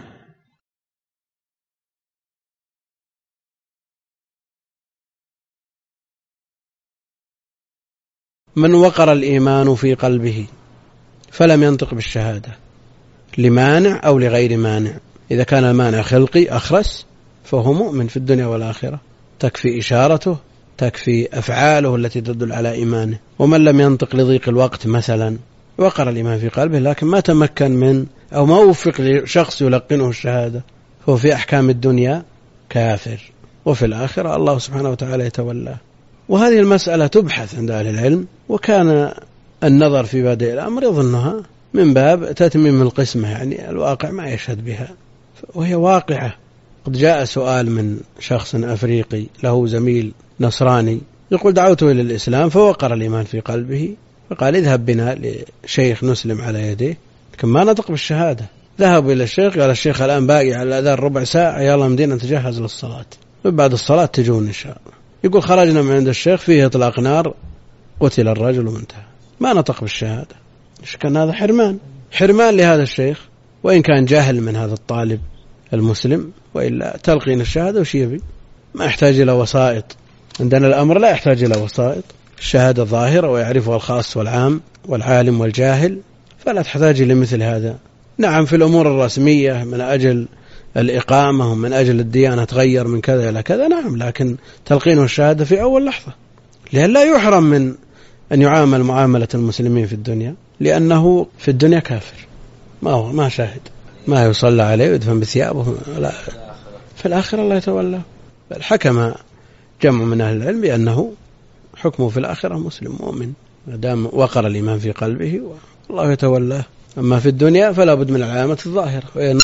من وقر الإيمان في قلبه فلم ينطق بالشهادة لمانع أو لغير مانع، إذا كان المانع خلقي أخرس فهو مؤمن في الدنيا والآخرة، تكفي إشارته، تكفي أفعاله التي تدل على إيمانه. ومن لم ينطق لضيق الوقت مثلا وقر الإيمان في قلبه لكن ما تمكن من أو ما وفق لشخص يلقنه الشهادة، فهو في أحكام الدنيا كافر، وفي الآخرة الله سبحانه وتعالى يتولاه. وهذه المسألة تبحث عند أهل العلم، وكان النظر في بادئ الأمر يظنها من باب تتميم القسمة، يعني الواقع ما يشهد بها، وهي واقعة. قد جاء سؤال من شخص أفريقي له زميل نصراني يقول: دعوته إلى الإسلام فوقر الإيمان في قلبه، فقال: اذهب بنا لشيخ نسلم على يديه، لكن ما نطق بالشهادة. ذهبوا إلى الشيخ، قال: الشيخ الآن باقي على الأذان ربع ساعة، يلا مدينة نتجهز للصلاة، وبعد الصلاة تجون إن شاء الله. يقول: خرجنا من عند الشيخ فيه إطلاق نار، قتل الرجل وانتهى، ما نطق بالشهادة. إيش كان هذا؟ حرمان، حرمان لهذا الشيخ، وإن كان جاهل من هذا الطالب المسلم، وإلا تلقين الشهادة وش يبي؟ ما يحتاج إلى وسائط. عندنا الأمر لا يحتاج إلى وسائط، الشهادة ظاهرة ويعرفها الخاص والعام والعالم والجاهل، فلا تحتاج إلى مثل هذا. نعم في الأمور الرسمية من أجل الإقامة ومن أجل الديانة تغير من كذا إلى كذا، نعم، لكن تلقينه الشهادة في أول لحظة، لأن لا يحرم من أن يعامل معاملة المسلمين في الدنيا، لأنه في الدنيا كافر، ما هو ما شاهد، ما يصلى عليه ويدفن بثيابه، لا، في الآخرة الله يتولى. بل حكم جمع من أهل العلم بأنه حكمه في الآخرة مسلم مؤمن ما دام وقر الإيمان في قلبه والله يتولاه. أما في الدنيا فلا بد من العلامة الظاهرة.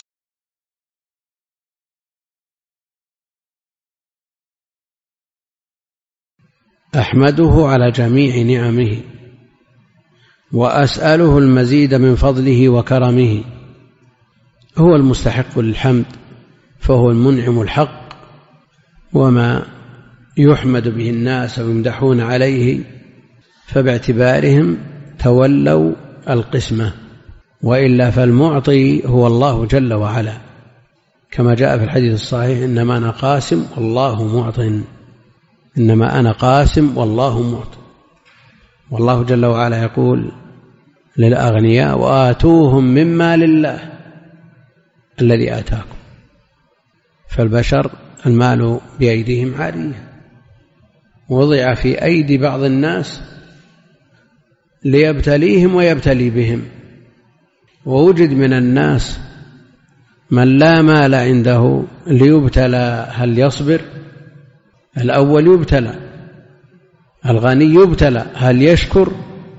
أحمده على جميع نعمه وأسأله المزيد من فضله وكرمه. هو المستحق للحمد، فهو المنعم الحق، وما يحمد به الناس ويمدحون عليه فباعتبارهم تولوا القسمة، وإلا فالمعطي هو الله جل وعلا، كما جاء في الحديث الصحيح: إنما أنا قاسم والله معطٍ، إنما أنا قاسم والله معطٍ. والله جل وعلا يقول للأغنياء: وآتوهم مما لله الذي آتاكم. فالبشر المال بأيديهم عارية، وضع في أيدي بعض الناس ليبتليهم ويبتلي بهم، ووجد من الناس من لا مال عنده ليبتلى هل يصبر الأول يبتلى، الغني يبتلى هل يشكر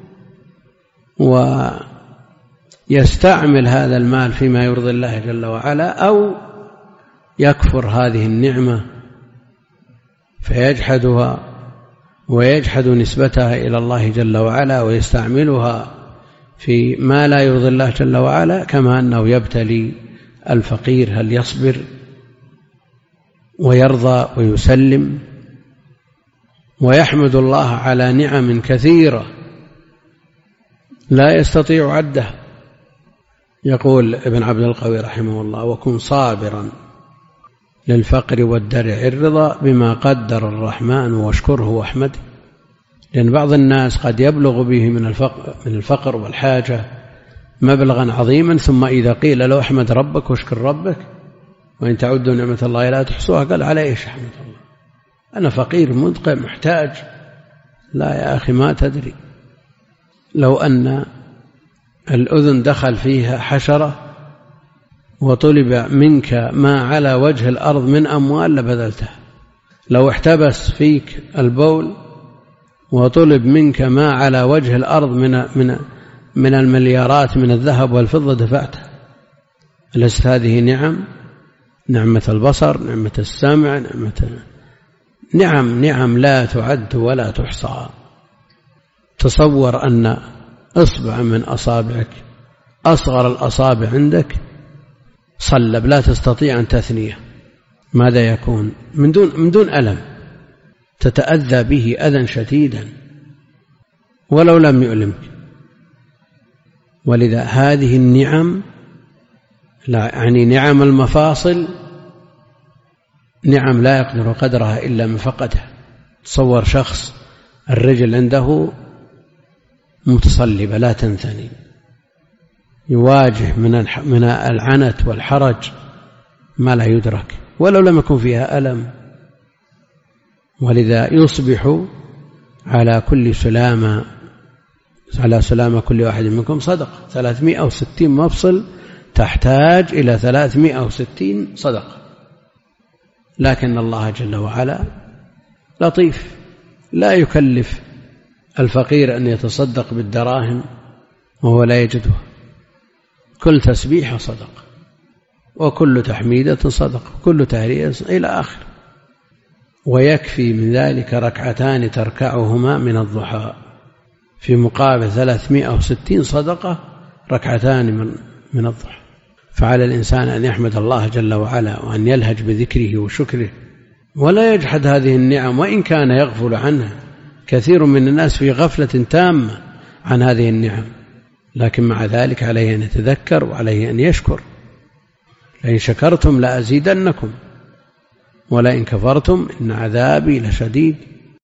ويستعمل هذا المال فيما يرضي الله جل وعلا، أو يكفر هذه النعمة فيجحدها ويجحد نسبتها إلى الله جل وعلا ويستعملها في ما لا يرضي الله جل وعلا، كما أنه يبتلي الفقير هل يصبر ويرضى ويسلم ويحمد الله على نعم كثيرة لا يستطيع عدها. يقول ابن عبد القوي رحمه الله: وكن صابرا للفقر والدرع الرضا بما قدر الرحمن واشكره واحمده. لأن بعض الناس قد يبلغ به من الفقر, من الفقر والحاجة مبلغا عظيما، ثم إذا قيل له احمد ربك واشكر ربك وإن تعدوا نعمة الله لا تحصوها، قال على إيش احمد الله؟ أنا فقير مدقع محتاج. لا يا أخي، ما تدري، لو أن الأذن دخل فيها حشرة وطلب منك ما على وجه الأرض من أموال لبذلتها. لو احتبس فيك البول وطلب منك ما على وجه الأرض من من من المليارات من الذهب والفضة دفعتها. لست هذه نعم؟ نعمة البصر، نعمة السمع، نعمة نعم نعم لا تعد ولا تحصى. تصور أن أصبع من أصابعك، أصغر الأصابع عندك، صلب لا تستطيع أن تثنيه، ماذا يكون؟ من دون من دون ألم، تتأذى به أذى شديدا ولو لم يؤلمك. ولذا هذه النعم، لا يعني نعم المفاصل، نعم لا يقدر قدرها إلا من فقدها. تصور شخص الرجل عنده متصلبة لا تنثني، يواجه من من العنت والحرج ما لا يدرك ولو لم يكن فيها ألم. ولذا يصبح على كل سلامة على سلامة كل واحد منكم صدقة. ثلاثمائة وستين مفصل تحتاج إلى ثلاثمائة وستين صدقة. لكن الله جل وعلا لطيف، لا يكلف الفقير أن يتصدق بالدراهم وهو لا يجدها. كل تسبيحة صدقة، وكل تحميدة صدقة، كل تهليل إلى آخر. ويكفي من ذلك ركعتان تركعهما من الضحى في مقابل ثلاثمائة وستين صدقة، ركعتان من من الضحى. فعلى الإنسان أن يحمد الله جل وعلا وأن يلهج بذكره وشكره ولا يجحد هذه النعم، وإن كان يغفل عنها. كثير من الناس في غفلة تامة عن هذه النعم، لكن مع ذلك عليه أن يتذكر وعليه أن يشكر. لئن شكرتم لأزيدنكم ولئن كفرتم إن عذابي لشديد.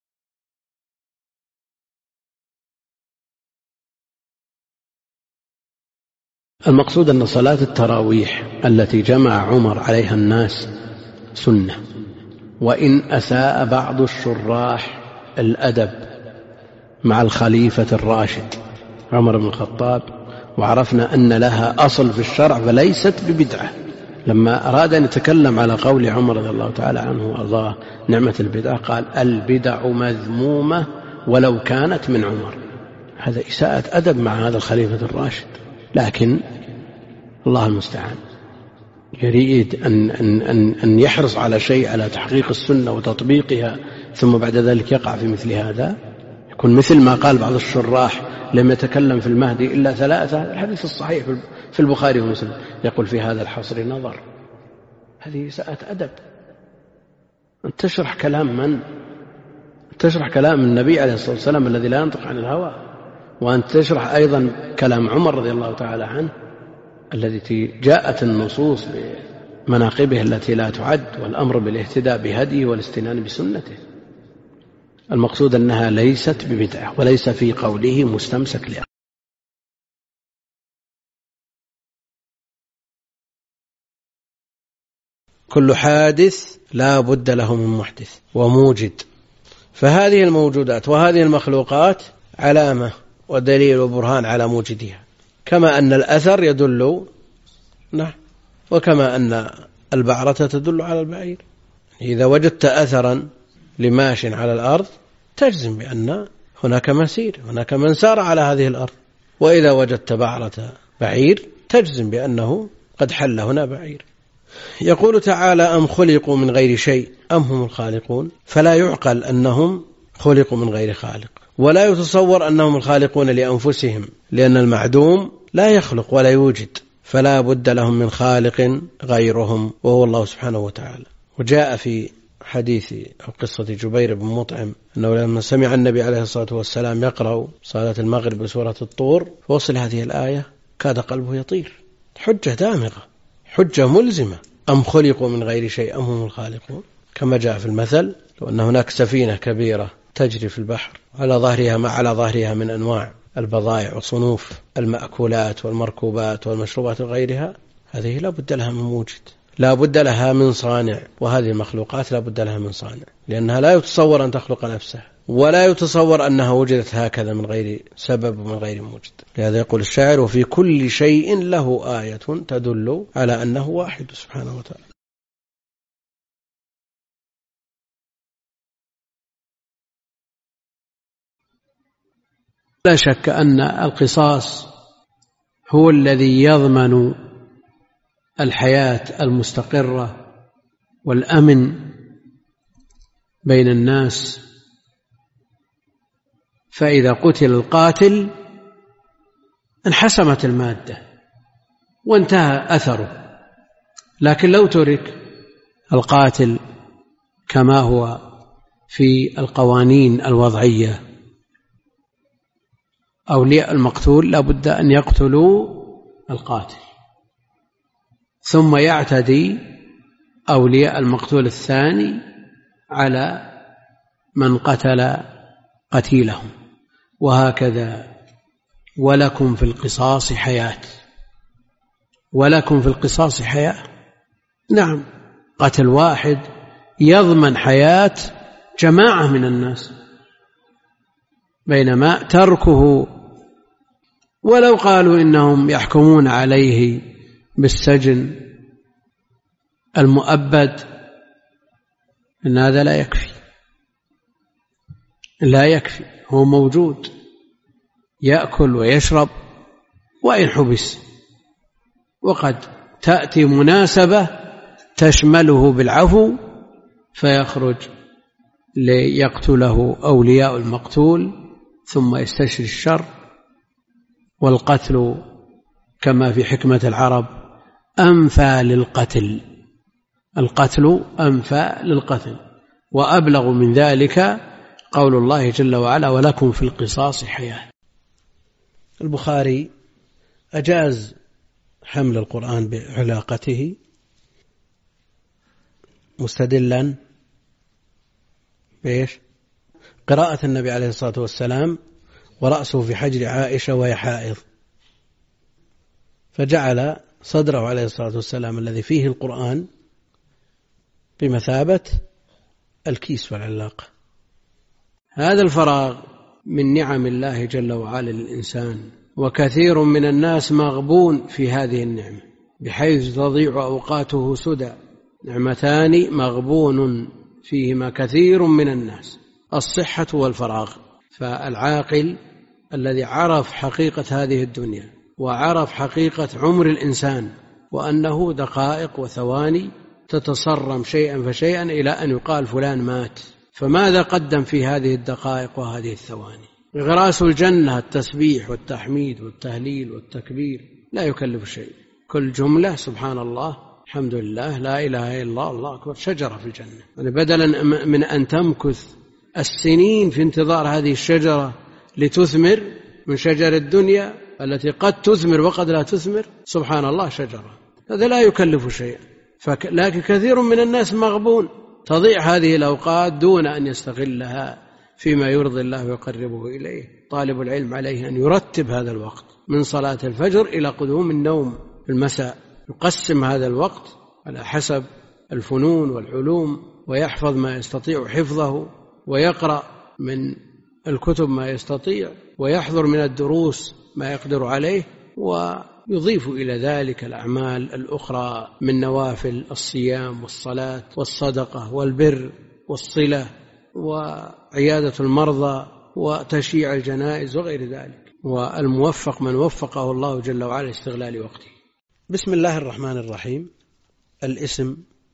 المقصود أن صلاة التراويح التي جمع عمر عليها الناس سنة، وإن أساء بعض الشراح الأدب مع الخليفة الراشد عمر بن الخطاب، وعرفنا أن لها أصل في الشرع فليست ببدعة. لما أراد أن يتكلم على قول عمر رضي الله تعالى عنه وأرضاه نعمة البدعة، قال البدع مذمومة ولو كانت من عمر. هذا إساءة أدب مع هذا الخليفة الراشد، لكن الله المستعان يريد أن, أن, أن, أن يحرص على شيء، على تحقيق السنة وتطبيقها، ثم بعد ذلك يقع في مثل هذا. يكون مثل ما قال بعض الشراح لم يتكلم في المهدي إلا ثلاثة، الحديث الصحيح في البخاري ومسلم، يقول في هذا الحصر نظر. هذه إساءة أدب. أن تشرح كلام من؟ تشرح كلام النبي عليه الصلاة والسلام الذي لا ينطق عن الهوى، وأن تشرح أيضا كلام عمر رضي الله تعالى عنه الذي جاءت النصوص بمناقبه التي لا تعد، والأمر بالاهتداء بهديه والاستنان بسنته. المقصود أنها ليست ببدعة وليس في قوله مستمسك لها. كل حادث لا بد له من محدث وموجد، فهذه الموجودات وهذه المخلوقات علامة ودليل وبرهان على موجدها، كما أن الأثر يدل نعم، وكما أن البعرة تدل على البعير. إذا وجدت أثرا لماش على الأرض تجزم بأن هناك مسير، هناك من سار على هذه الأرض. وإذا وجدت بعرة بعير تجزم بأنه قد حل هنا بعير. يقول تعالى: أم خلقوا من غير شيء أم هم الخالقون. فلا يعقل أنهم خلقوا من غير خالق، ولا يتصور أنهم الخالقون لأنفسهم، لأن المعدوم لا يخلق ولا يوجد، فلا بد لهم من خالق غيرهم وهو الله سبحانه وتعالى. وجاء في حديث أو قصة جبير بن مطعم أنه لما سمع النبي عليه الصلاة والسلام يقرأ صلاة المغرب بسورة الطور فوصل هذه الآية كاد قلبه يطير. حجة دامغة، حجة ملزمة. أم خلقوا من غير شيء أم هم الخالقون، كما جاء في المثل: لو أن هناك سفينة كبيرة تجري في البحر على ظهرها ما على ظهرها من أنواع البضائع وصنوف المأكولات والمركوبات والمشروبات وغيرها، هذه لا بد لها من موجد، لا بد لها من صانع. وهذه المخلوقات لا بد لها من صانع، لأنها لا يتصور أن تخلق نفسها، ولا يتصور أنها وجدت هكذا من غير سبب ومن غير موجد. لهذا يقول الشاعر: وفي كل شيء له آية تدل على أنه واحد سبحانه وتعالى. لا شك أن القصاص هو الذي يضمن الحياة المستقرة والأمن بين الناس. فإذا قتل القاتل انحسمت المادة وانتهى أثره، لكن لو ترك القاتل كما هو في القوانين الوضعية، أولياء المقتول لا بد أن يقتلوا القاتل، ثم يعتدي أولياء المقتول الثاني على من قتل قتيلهم، وهكذا. ولكم في القصاص حياة، ولكم في القصاص حياة. نعم، قتل واحد يضمن حياة جماعة من الناس، بينما تركه ولو قالوا إنهم يحكمون عليه بالسجن المؤبد، إن هذا لا يكفي، لا يكفي. هو موجود يأكل ويشرب وإن حبس، وقد تأتي مناسبة تشمله بالعفو فيخرج ليقتله أولياء المقتول ثم يستشري الشر. والقتل كما في حكمة العرب أنفى للقتل، القتل أنفى للقتل. وأبلغ من ذلك قول الله جل وعلا: ولكم في القصاص حياة. البخاري أجاز حمل القرآن بعلاقته مستدلا بإيش؟ قراءة النبي عليه الصلاة والسلام ورأسه في حجر عائشة وهي حائض، فجعل صدره عليه الصلاة والسلام الذي فيه القرآن بمثابة الكيس والعلاقة. هذا الفراغ من نعم الله جل وعلا للإنسان، وكثير من الناس مغبون في هذه النعمة بحيث تضيع أوقاته سدى. نعمتان مغبون فيهما كثير من الناس: الصحة والفراغ. فالعاقل الذي عرف حقيقة هذه الدنيا وعرف حقيقة عمر الإنسان، وأنه دقائق وثواني تتصرم شيئا فشيئا إلى أن يقال فلان مات، فماذا قدم في هذه الدقائق وهذه الثواني؟ غراس الجنة التسبيح والتحميد والتهليل والتكبير، لا يكلف شيء، كل جملة سبحان الله الحمد لله لا إله إلا الله الله أكبر، شجرة في الجنة. يعني بدلا من أن تمكث السنين في انتظار هذه الشجرة لتثمر من شجر الدنيا التي قد تثمر وقد لا تثمر، سبحان الله شجرة، هذا لا يكلف شيئا. لكن كثير من الناس مغبون، تضيع هذه الأوقات دون أن يستغلها فيما يرضي الله ويقربه إليه. طالب العلم عليه أن يرتب هذا الوقت من صلاة الفجر إلى قدوم النوم في المساء، يقسم هذا الوقت على حسب الفنون والعلوم، ويحفظ ما يستطيع حفظه، ويقرأ من الكتب ما يستطيع، ويحضر من الدروس ما يقدر عليه، ويضيف إلى ذلك الأعمال الأخرى من نوافل الصيام والصلاة والصدقة والبر والصلة وعيادة المرضى وتشييع الجنائز وغير ذلك، والموفق من وفقه الله جل وعلا استغلال وقته. بسم الله الرحمن الرحيم. الاسم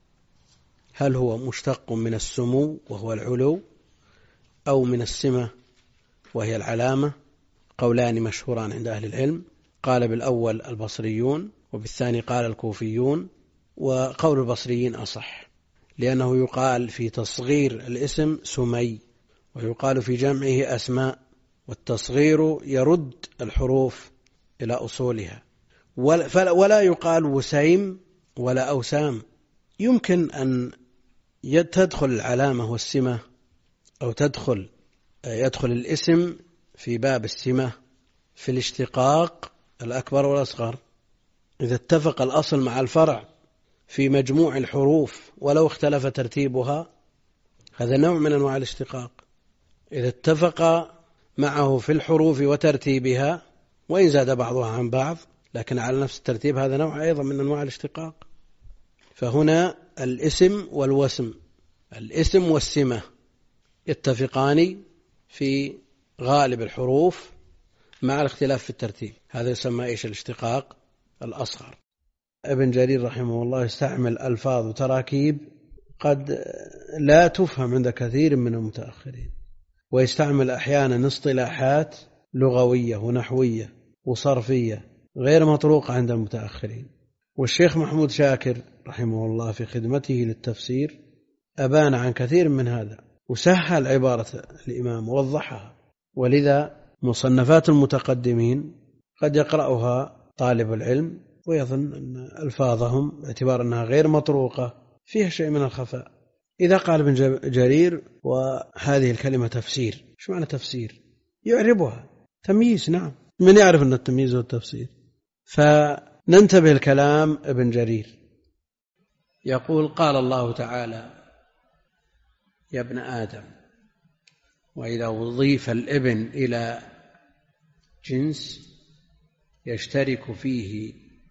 هل هو مشتق من السمو وهو العلو أو من السمة وهي العلامة؟ قولان مشهوران عند أهل العلم، قال بالأول البصريون وبالثاني قال الكوفيون، وقول البصريين أصح، لأنه يقال في تصغير الاسم سمي ويقال في جمعه أسماء، والتصغير يرد الحروف إلى أصولها، ولا يقال وسيم ولا أوسام. يمكن أن تدخل العلامة والسمة أو تدخل يدخل الاسم في باب السمة في الاشتقاق الأكبر والأصغر، إذا اتفق الأصل مع الفرع في مجموع الحروف ولو اختلف ترتيبها، هذا نوع من أنواع الاشتقاق. إذا اتفق معه في الحروف وترتيبها وإن زاد بعضها عن بعض لكن على نفس الترتيب، هذا نوع أيضا من أنواع الاشتقاق. فهنا الاسم والوسم، الاسم والسمة يتفقان في غالب الحروف مع الاختلاف في الترتيب، هذا يسمى إيش؟ الاشتقاق الأصغر. ابن جرير رحمه الله يستعمل ألفاظ وتراكيب قد لا تفهم عند كثير من المتأخرين، ويستعمل أحيانا اصطلاحات لغوية ونحوية وصرفية غير مطروقة عند المتأخرين. والشيخ محمود شاكر رحمه الله في خدمته للتفسير أبان عن كثير من هذا وسهل عبارة الإمام ووضحها، ولذا مصنفات المتقدمين قد يقرأها طالب العلم ويظن أن ألفاظهم باعتبار أنها غير مطروقة فيها شيء من الخفاء. إذا قال ابن جرير وهذه الكلمة تفسير، شو معنى تفسير؟ يعربها تمييز. نعم، من يعرف أن التمييز هو التفسير؟ فننتبه الكلام ابن جرير يقول: قال الله تعالى: يا ابن آدم. وإذا أضيف الابن إلى جنس يشترك فيه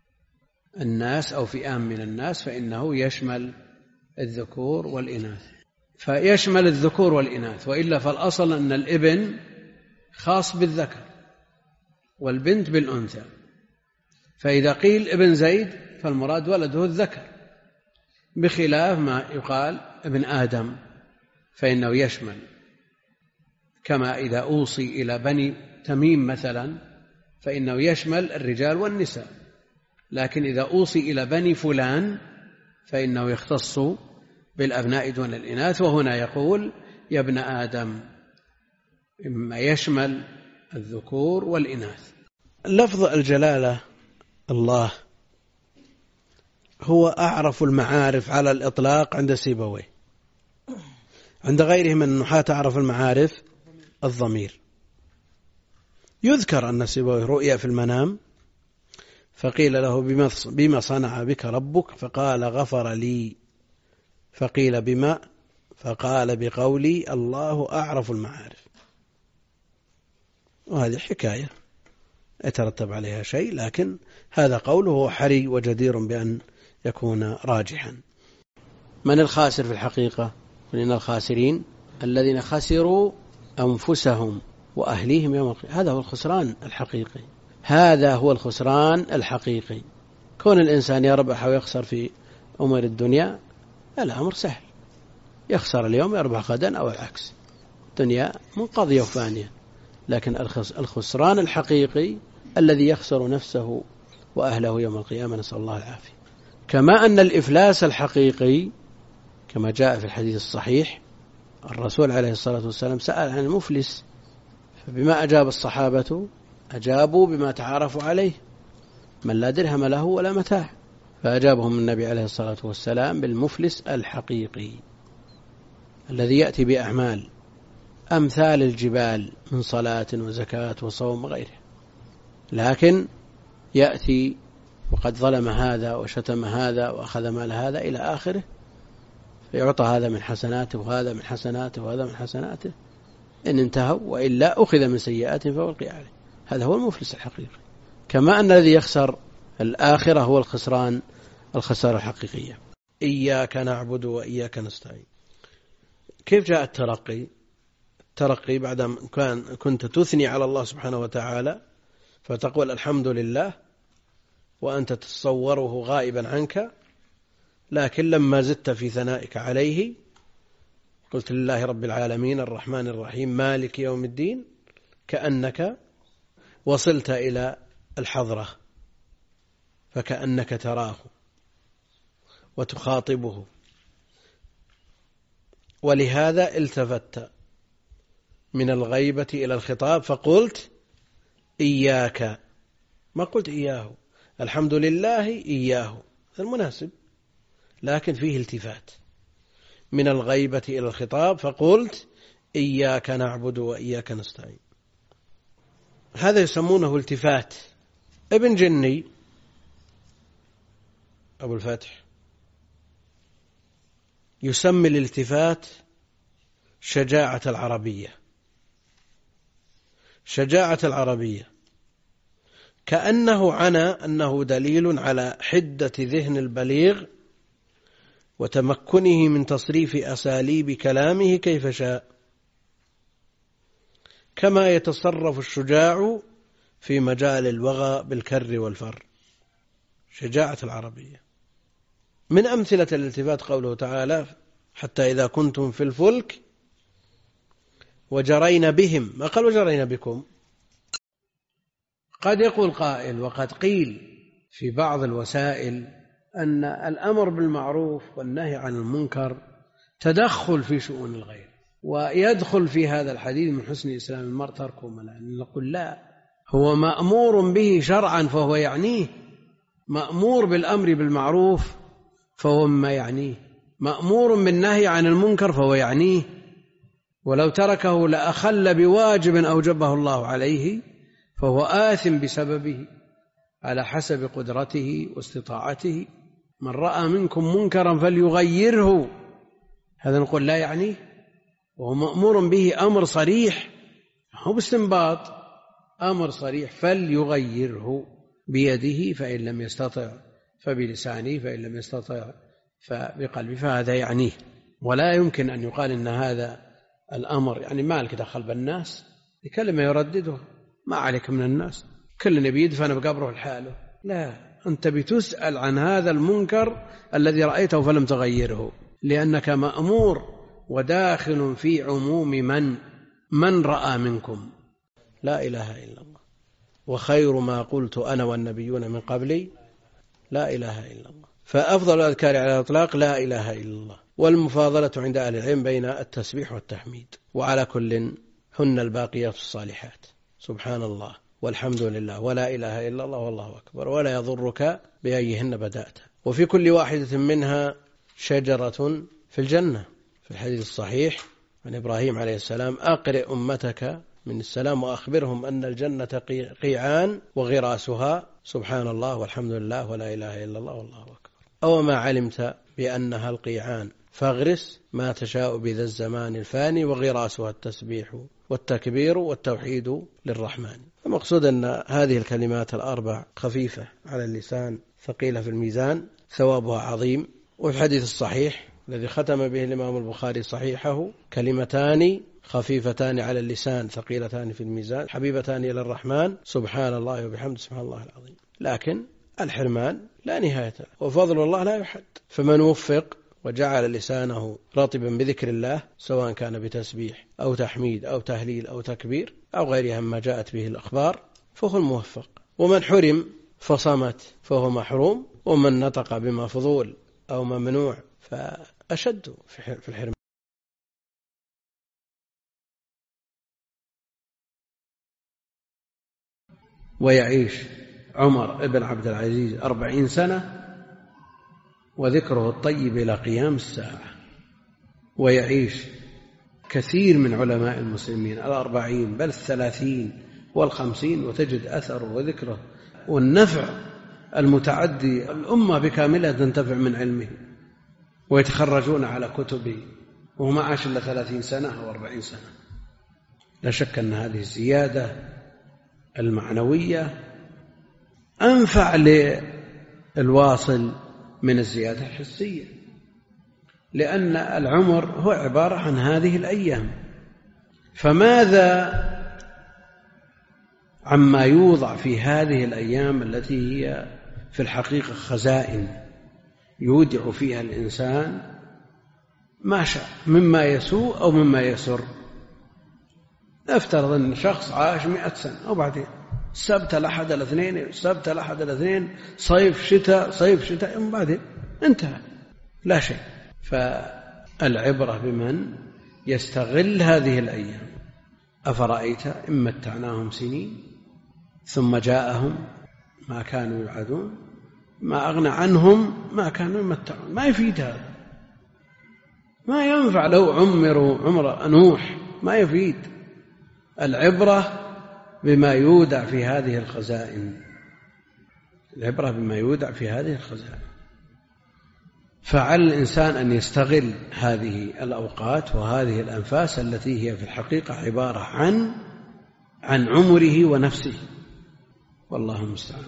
الناس أو فئام من الناس فإنه يشمل الذكور والإناث، فيشمل الذكور والإناث، وإلا فالأصل أن الابن خاص بالذكر والبنت بالأنثى. فإذا قيل ابن زيد فالمراد ولده الذكر، بخلاف ما يقال ابن آدم فإنه يشمل، كما إذا أوصي إلى بني تميم مثلا فإنه يشمل الرجال والنساء، لكن إذا أوصي إلى بني فلان فإنه يختص بالأبناء دون الإناث. وهنا يقول يا ابن آدم، إما يشمل الذكور والإناث. لفظ الجلالة الله هو أعرف المعارف على الإطلاق عند سيبويه، عند غيره من النحاة أعرف المعارف الضمير. يذكر أن سيبويه رؤيا في المنام فقيل له بما صنع بك ربك؟ فقال غفر لي. فقيل بما؟ فقال بقولي الله أعرف المعارف. وهذه حكاية يترتب عليها شيء، لكن هذا قوله حري وجدير بأن يكون راجحا. من الخاسر في الحقيقة؟ من الخاسرين الذين خسروا أنفسهم وأهليهم يوم القيامة. هذا هو الخسران الحقيقي، هذا هو الخسران الحقيقي. كون الإنسان يربح ويخسر في أمور الدنيا الأمر سهل، يخسر اليوم يربح غدا أو العكس، الدنيا منقضية وفانية. لكن الخسران الحقيقي الذي يخسر نفسه وأهله يوم القيامة، نسأل الله العافية. كما أن الإفلاس الحقيقي كما جاء في الحديث الصحيح، الرسول عليه الصلاة والسلام سأل عن المفلس، فبما أجاب الصحابة؟ أجابوا بما تعارفوا عليه، من لا درهم له ولا متاع. فأجابهم النبي عليه الصلاة والسلام بالمفلس الحقيقي الذي يأتي بأعمال أمثال الجبال من صلاة وزكاة وصوم وغيره، لكن يأتي وقد ظلم هذا وشتم هذا وأخذ مال هذا إلى آخره، فيعطى هذا من حسناته وهذا من حسناته وهذا من حسناته إن انتهوا، وإلا أخذ من سيئاتهم فوقع عليه. هذا هو المفلس الحقيقي. كما أن الذي يخسر الآخرة هو الخسران الخسارة الحقيقية. إياك نعبد وإياك نستعين. كيف جاء الترقي؟ الترقي بعد ما كان كنت تثني على الله سبحانه وتعالى فتقول الحمد لله وأنت تتصوره غائبا عنك، لكن لما زدت في ثنائك عليه قلت لله رب العالمين الرحمن الرحيم مالك يوم الدين، كأنك وصلت إلى الحضرة فكأنك تراه وتخاطبه، ولهذا التفت من الغيبة إلى الخطاب فقلت إياك، ما قلت إياه. الحمد لله إياه المناسب، لكن فيه التفات من الغيبة إلى الخطاب فقلت إياك نعبد وإياك نستعين. هذا يسمونه التفات. ابن جني أبو الفتح يسمي الالتفات شجاعة العربية. شجاعة العربية كأنه عنى أنه دليل على حدة ذهن البليغ وتمكنه من تصريف أساليب كلامه كيف شاء، كما يتصرف الشجاع في مجال الوغى بالكر والفر. شجاعة العربية. من أمثلة الالتفات قوله تعالى حتى إذا كنتم في الفلك وجرين بهم، ما قال وجرين بكم. قد يقول قائل وقد قيل في بعض الوسائل أن الأمر بالمعروف والنهي عن المنكر تدخل في شؤون الغير، ويدخل في هذا الحديث من حسن إسلام المرء تركه ما لا. نقول لا، هو مأمور به شرعا فهو يعنيه، مأمور بالأمر بالمعروف فهو ما يعنيه، مأمور بالنهي عن المنكر فهو يعنيه، ولو تركه لأخل بواجب أوجبه الله عليه فهو آثم بسببه على حسب قدرته واستطاعته. من رأى منكم منكرا فليغيره، هذا نقول لا يعنيه، وهو مأمور به أمر صريح، هو باستنباط أمر صريح، فليغيره بيده فإن لم يستطع فبلسانه فإن لم يستطع فبقلبه، فهذا يعنيه. ولا يمكن أن يقال إن هذا الأمر يعني مالك دخل بالناس، كلمة يرددها ما عليك من الناس، كل نبي يدفن بقبره لحاله. لا، أنت بتسأل عن هذا المنكر الذي رأيته فلم تغيره، لأنك مأمور وداخل في عموم من من رأى منكم. لا إله إلا الله. وخير ما قلت أنا والنبيون من قبلي لا إله إلا الله. فأفضل الأذكار على الإطلاق لا إله إلا الله، والمفاضلة عند أهل العلم بين التسبيح والتحميد. وعلى كل هن الباقيات الصالحات، سبحان الله والحمد لله ولا إله إلا الله والله أكبر، ولا يضرك بأيهن بدأت. وفي كل واحدة منها شجرة في الجنة. في الحديث الصحيح عن إبراهيم عليه السلام أقرئ أمتك من السلام وأخبرهم أن الجنة قيعان وغراسها سبحان الله والحمد لله ولا إله إلا الله والله أكبر. أو ما علمت بأنها القيعان فاغرس ما تشاء بذا الزمان الفاني وغراسها التسبيح والتكبير والتوحيد للرحمن. المقصود أن هذه الكلمات الأربع خفيفة على اللسان ثقيلة في الميزان، ثوابها عظيم. وفي الحديث الصحيح الذي ختم به الإمام البخاري صحيحه كلمتان خفيفتان على اللسان ثقيلتان في الميزان حبيبتان إلى الرحمن سبحان الله وبحمده سبحان الله العظيم. لكن الحرمان لا نهاية له وفضل الله لا يحد، فمن وفق وجعل لسانه رطبا بذكر الله سواء كان بتسبيح أو تحميد أو تهليل أو تكبير أو غيرها مما جاءت به الأخبار فهو الموفق. ومن حرم فصمت فهو محروم، ومن نطق بما فضول أو ممنوع فأشد في الحرمان. ويعيش عمر بن عبد العزيز أربعين سنة وذكره الطيب إلى قيام الساعة، ويعيش كثير من علماء المسلمين الأربعين بل الثلاثين والخمسين وتجد أثره وذكره والنفع المتعدي، الأمة بكاملها تنتفع من علمه ويتخرجون على كتبه وهو ما عاش إلا ثلاثين سنة أو أربعين سنة. لا شك أن هذه الزيادة المعنوية أنفع للواصل من الزيادة الحسية. لأن العمر هو عبارة عن هذه الأيام. فماذا عما يوضع في هذه الأيام التي هي في الحقيقة خزائن يودع فيها الإنسان ما شاء مما يسوء أو مما يسر. افترض أن شخص عاش مئة سنة وبعدين السبت الأحد الاثنين السبت الأحد الاثنين صيف شتاء صيف شتاء وبعدين انتهى لا شيء. فالعبرة بمن يستغل هذه الأيام. أفرأيت إن متعناهم سنين ثم جاءهم ما كانوا يوعدون ما أغنى عنهم ما كانوا يمتعون. ما يفيد هذا، ما ينفع لو عمروا عمر نوح، ما يفيد. العبرة بما يودع في هذه الخزائن، العبرة بما يودع في هذه الخزائن. فعلى الإنسان أن يستغل هذه الأوقات وهذه الأنفاس التي هي في الحقيقة عبارة عن عن عمره ونفسه، والله المستعان.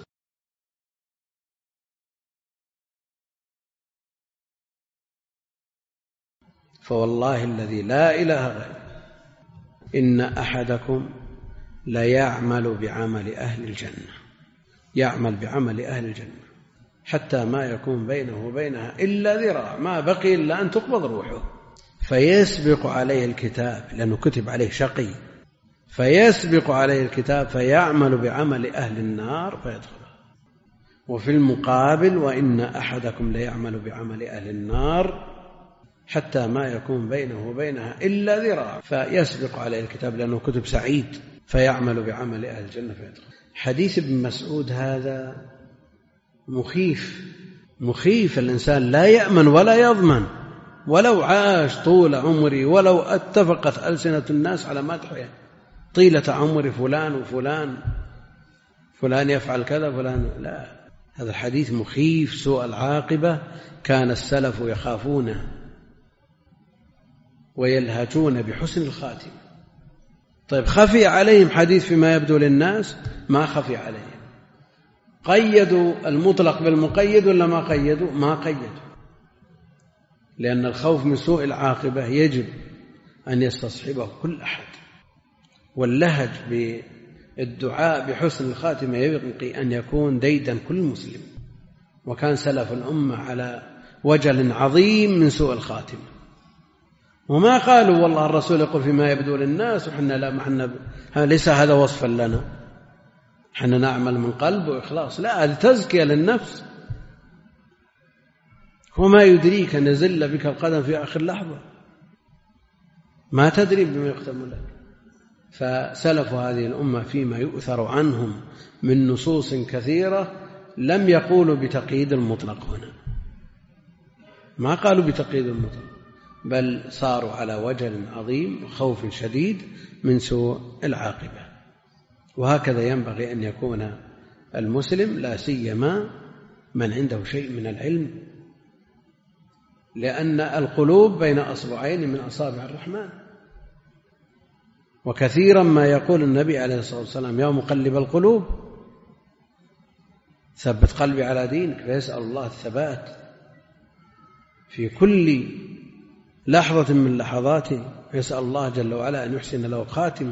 فوالله الذي لا إله غيره إن أحدكم ليعمل بعمل أهل الجنة، يعمل بعمل أهل الجنة حتى ما يكون بينه وبينها إلا ذراع، ما بقي إلا أن تقبض روحه، فيسبق عليه الكتاب لأنه كتب عليه شقي، فيسبق عليه الكتاب فيعمل بعمل أهل النار فيدخلها. وفي المقابل وإن أحدكم ليعمل بعمل أهل النار حتى ما يكون بينه وبينها إلا ذراع، فيسبق عليه الكتاب لأنه كتب سعيد فيعمل بعمل أهل الجنة فيدخل. حديث ابن مسعود هذا مخيف مخيف. الإنسان لا يأمن ولا يضمن ولو عاش طول عمري، ولو اتفقت ألسنة الناس على مدحه طيلة عمر فلان وفلان، فلان يفعل كذا فلان، لا، هذا الحديث مخيف. سوء العاقبة كان السلف يخافونه ويلهجون بحسن الخاتمة. طيب خفي عليهم حديث فيما يبدو للناس؟ ما خفي عليهم. قيدوا المطلق بالمقيد ولا ما قيدوا؟ ما قيدوا، لأن الخوف من سوء العاقبة يجب أن يستصحبه كل أحد، واللهج بالدعاء بحسن الخاتمة يبقي أن يكون ديدا كل مسلم. وكان سلف الأمة على وجل عظيم من سوء الخاتمة، وما قالوا والله الرسول يقول فيما يبدو للناس وحنا لا محنا ليس هذا وصفا لنا، حنا نعمل من قلب وإخلاص، لا، هذه تزكية للنفس. وما يدريك أن يزل بك القدم في آخر لحظة، ما تدري بما يختم لك. فسلف هذه الأمة فيما يؤثر عنهم من نصوص كثيرة لم يقولوا بتقييد المطلق هنا، ما قالوا بتقييد المطلق، بل صاروا على وجل عظيم وخوف شديد من سوء العاقبة. وهكذا ينبغي أن يكون المسلم، لا سيما من عنده شيء من العلم، لأن القلوب بين أصبعين من أصابع الرحمن. وكثيرا ما يقول النبي عليه الصلاة والسلام يا مقلب القلوب ثبت قلبي على دينك، فيسأل الله الثبات في كل لحظة من لحظاته، يسأل الله جل وعلا أن يحسن له خاتمة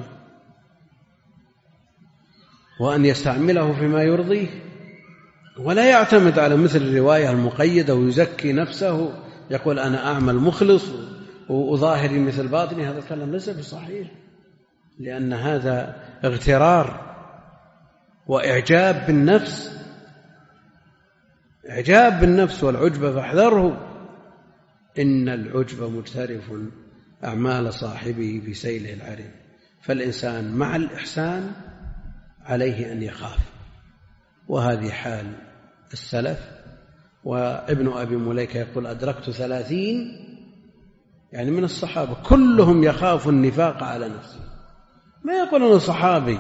وأن يستعمله فيما يرضيه، ولا يعتمد على مثل الرواية المقيدة ويزكي نفسه يقول أنا أعمل مخلص وأظاهري مثل باطني. هذا الكلام ليس بصحيح، لأن هذا اغترار وإعجاب بالنفس، إعجاب بالنفس والعجب فاحذره، إن العجب مجترف أعمال صاحبه بسيله العريض. فالإنسان مع الإحسان عليه أن يخاف، وهذه حال السلف. وابن أبي مليكة يقول أدركت ثلاثين، يعني من الصحابة كلهم يخاف النفاق على نفسه. ما يقول أنا صحابي،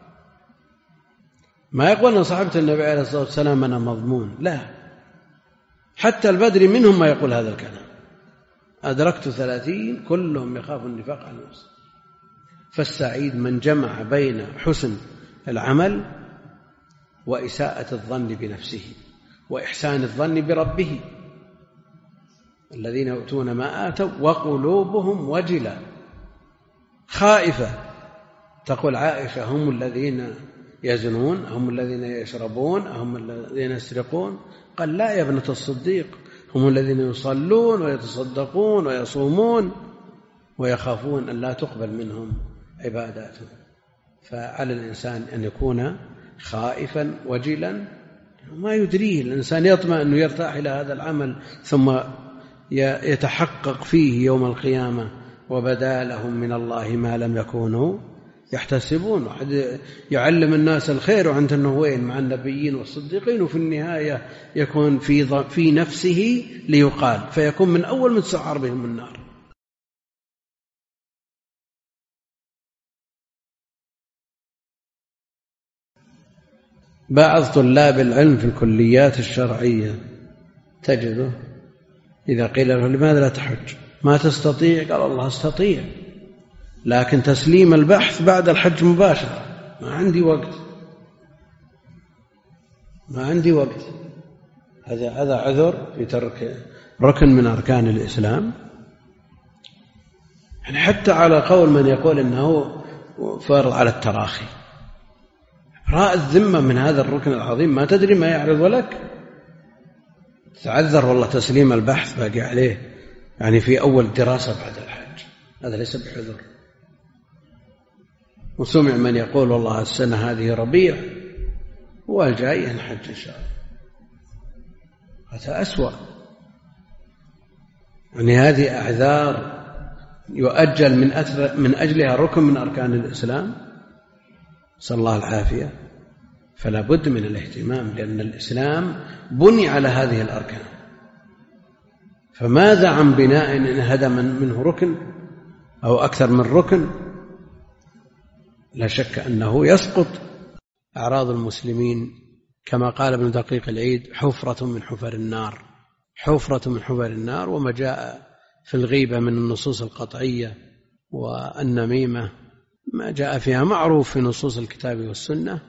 ما يقول أنا صحابة النبي عليه الصلاة والسلام أنا مضمون، لا، حتى البدري منهم ما يقول هذا الكلام. أدركت ثلاثين كلهم يخاف النفاق على نفسه. فالسعيد من جمع بين حسن العمل وإساءة الظن بنفسه وإحسان الظن بربه. الذين يؤتون ما آتوا وقلوبهم وجلة خائفة. تقول عائشة هم الذين يزنون، هم الذين يشربون، هم الذين يسرقون؟ قال لا يا ابنة الصديق، هم الذين يصلون ويتصدقون ويصومون ويخافون أن لا تقبل منهم عباداتهم. فعلى الإنسان أن يكون خائفا وجلا، ما يدريه الإنسان، يطمع أنه يرتاح إلى هذا العمل ثم يتحقق فيه يوم القيامة وبدا لهم من الله ما لم يكونوا يحتسبون. واحد يعلم الناس الخير وعنده أنه وين مع النبيين والصديقين، وفي النهاية يكون في في نفسه ليقال، فيكون من أول من تسعر بهم النار. بعض طلاب العلم في الكليات الشرعية تجده إذا قيل له لماذا لا تحج؟ ما تستطيع؟ قال الله أستطيع، لكن تسليم البحث بعد الحج مباشرة، ما عندي وقت ما عندي وقت هذا هذا عذر في ترك ركن من أركان الإسلام. يعني حتى على قول من يقول إنه فرض على التراخي، راء الذمة من هذا الركن العظيم ما تدري ما يعرض لك، تعذر والله تسليم البحث باقي عليه يعني في أول دراسة بعد الحج، هذا ليس بحذر. وسمع من يقول والله السنة هذه ربيع والجاي نحج إن شاء الله، هذا أسوأ. يعني هذه أعذار يؤجل من من أجلها ركن من أركان الإسلام، صلى الله العافية. فلا بد من الاهتمام، لأن الإسلام بني على هذه الأركان، فماذا عن بناء إن هدم منه ركن أو أكثر من ركن؟ لا شك أنه يسقط. أعراض المسلمين كما قال ابن دقيق العيد حفرة من حفر النار، حفرة من حفر النار. وما جاء في الغيبة من النصوص القطعية والنميمة ما جاء فيها معروف في نصوص الكتاب والسنة.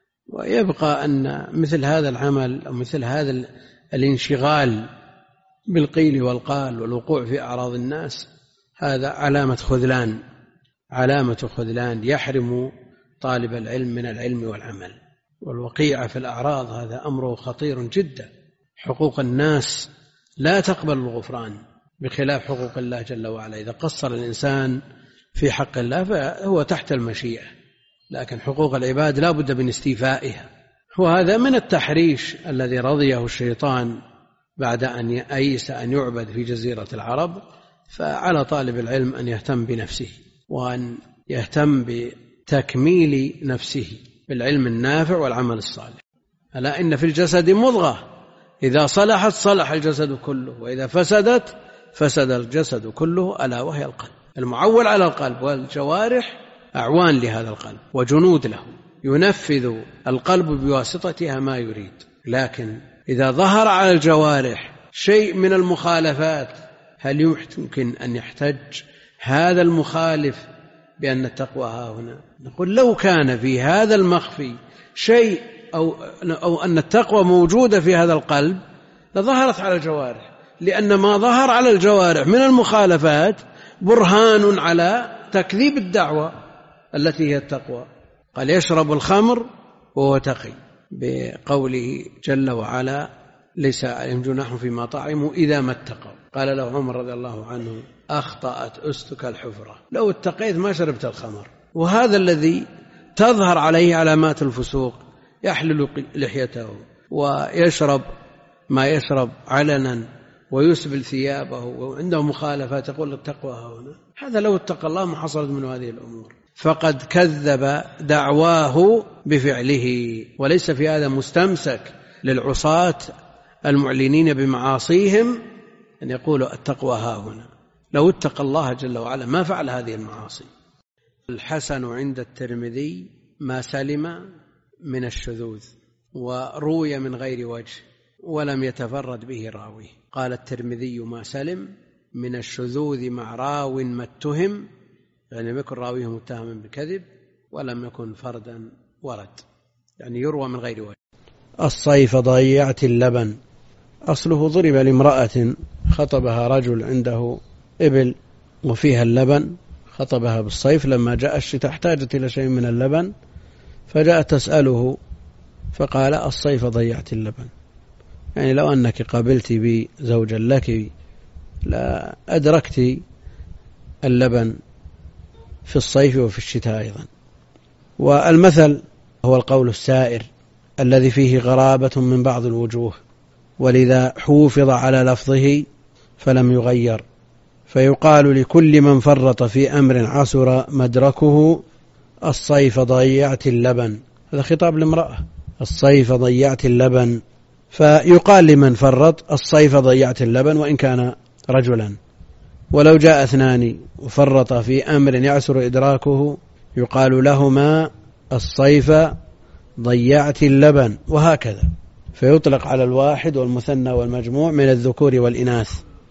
ويبقى أن مثل هذا العمل أو مثل هذا الانشغال بالقيل والقال والوقوع في أعراض الناس هذا علامة خذلان، علامة خذلان يحرم طالب العلم من العلم والعمل. والوقيعة في الأعراض هذا أمره خطير جدا. حقوق الناس لا تقبل الغفران بخلاف حقوق الله جل وعلا. إذا قصر الإنسان في حق الله فهو تحت المشيئة، لكن حقوق العباد لا بد من استيفائها. وهذا من التحريش الذي رضيه الشيطان بعد أن يأيس أن يعبد في جزيرة العرب. فعلى طالب العلم أن يهتم بنفسه وأن يهتم بتكميل نفسه بالعلم النافع والعمل الصالح. ألا إن في الجسد مضغة إذا صلحت صلح الجسد كله، وإذا فسدت فسد الجسد كله، ألا وهي القلب. المعول على القلب، والجوارح أعوان لهذا القلب وجنود له، ينفذ القلب بواسطتها ما يريد. لكن إذا ظهر على الجوارح شيء من المخالفات هل يمكن أن يحتج هذا المخالف بأن التقوى ها هنا؟ نقول لو كان في هذا المخفي شيء أو, أو أن التقوى موجودة في هذا القلب لظهرت على الجوارح، لأن ما ظهر على الجوارح من المخالفات برهان على تكذيب الدعوة التي هي التقوى. قال يشرب الخمر وهو تقي، بقوله جل وعلا ليس عليهم جناح فيما طعموا إذا ما اتقوا. قال له عمر رضي الله عنه أخطأت أستك الحفرة، لو اتقيت ما شربت الخمر. وهذا الذي تظهر عليه علامات الفسوق، يحلل لحيته ويشرب ما يشرب علنا ويسبل ثيابه وعنده مخالفات، يقول التقوى هنا. هذا لو اتقى الله ما حصلت من هذه الأمور. فقد كذب دعواه بفعله. وليس في هذا مستمسك للعصاة المعلنين بمعاصيهم أن يقولوا التقوى ها هنا. لو اتقى الله جل وعلا ما فعل هذه المعاصي. الحسن عند الترمذي ما سلم من الشذوذ، وروي من غير وجه ولم يتفرد به راوي. قال الترمذي ما سلم من الشذوذ مع راو ما اتهم، يعني لم يكن راويه متهما بالكذب ولم يكن فردا ورد، يعني يروى من غير وجه. الصيف ضيعت اللبن، أصله ضرب لامرأة خطبها رجل عنده إبل وفيها اللبن، خطبها بالصيف، لما جاء الشتاء احتاجت إلى شيء من اللبن فجاءت تسأله فقال الصيف ضيعت اللبن. يعني لو أنك قابلت بي زوجا لك لا أدركت اللبن في الصيف وفي الشتاء أيضا. والمثل هو القول السائر الذي فيه غرابة من بعض الوجوه، ولذا حوفظ على لفظه فلم يغير، فيقال لكل من فرط في أمر عسر مدركه الصيف ضيعت اللبن. هذا خطاب لامرأة، الصيف ضيعت اللبن، فيقال لمن فرط الصيف ضيعت اللبن وإن كان رجلا. ولو جاء اثنان وفرط في أمر يعسر إدراكه يقال لهما الصيف ضيعت اللبن، وهكذا. فيطلق على الواحد والمثنى والمجموع من الذكور والإناث